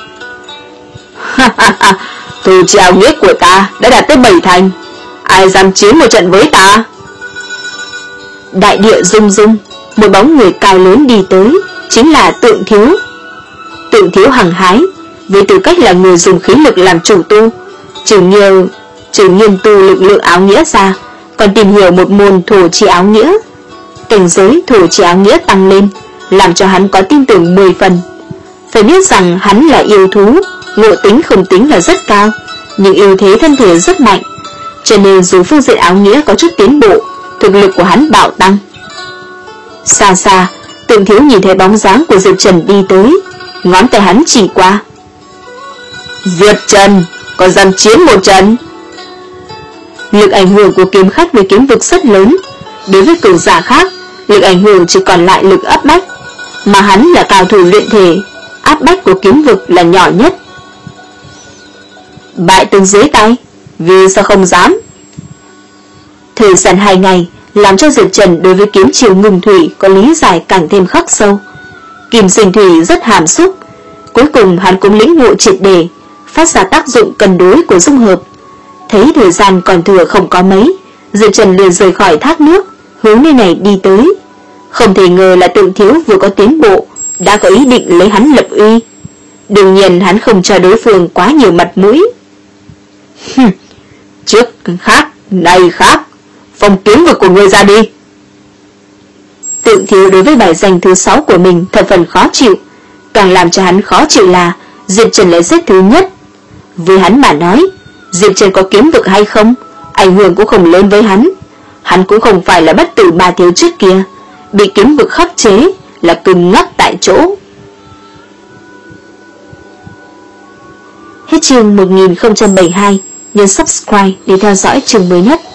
Thủ trào nghĩa của ta đã đạt tới bảy thành, ai dám chiến một trận với ta? Đại địa rung rung, một bóng người cao lớn đi tới, chính là Tượng Thiếu. Tượng Thiếu hằng hái, với tư cách là người dùng khí lực làm chủ tu, trừ nhiều trừ nghiên tu lực lượng áo nghĩa ra, còn tìm hiểu một môn thổ chi áo nghĩa. Cảnh giới thổ chi áo nghĩa tăng lên, làm cho hắn có tin tưởng mười phần. Phải biết rằng hắn là yêu thú, ngộ tính không tính là rất cao, nhưng ưu thế thân thể rất mạnh, cho nên dù phương diện áo nghĩa có chút tiến bộ, thực lực của hắn bạo tăng. Xa xa, Tượng Thiếu nhìn thấy bóng dáng của Diệp Trần đi tới, ngón tay hắn chỉ qua. Diệp Trần, có dám chiến một trận? Lực ảnh hưởng của kiếm khách với kiếm vực rất lớn, đối với cường giả khác, lực ảnh hưởng chỉ còn lại lực áp bách, mà hắn là cao thủ luyện thể, áp bách của kiếm vực là nhỏ nhất. Bại từng dưới tay, vì sao không dám? Thời gian hai ngày làm cho Diệp Trần đối với kiếm chiều ngừng thủy có lý giải càng thêm khắc sâu. Kim Sinh Thủy rất hàm xúc, cuối cùng hắn cũng lĩnh ngộ triệt để, phát ra tác dụng cân đối của dung hợp. Thấy thời gian còn thừa không có mấy, Diệp Trần liền rời khỏi thác nước, hướng nơi này đi tới. Không thể ngờ là Tượng Thiếu vừa có tiến bộ, đã có ý định lấy hắn lập uy. Đương nhiên hắn không cho đối phương quá nhiều mặt mũi. Trước khác, này khác, phong kiếm vực của người ra đi. Tượng Thiếu đối với bài danh thứ sáu của mình thập phần khó chịu. Càng làm cho hắn khó chịu là Diệp Trần lại xếp thứ nhất. Với hắn mà nói, Diệp Trần có kiếm vực hay không, ảnh hưởng cũng không lớn với hắn. Hắn cũng không phải là bất tử ma thiếu trước kia, bị kiếm vực khắc chế là cứng ngắc tại chỗ. Hết chương một nghìn không trăm bảy mươi hai, nhấn subscribe để theo dõi chương mới nhất.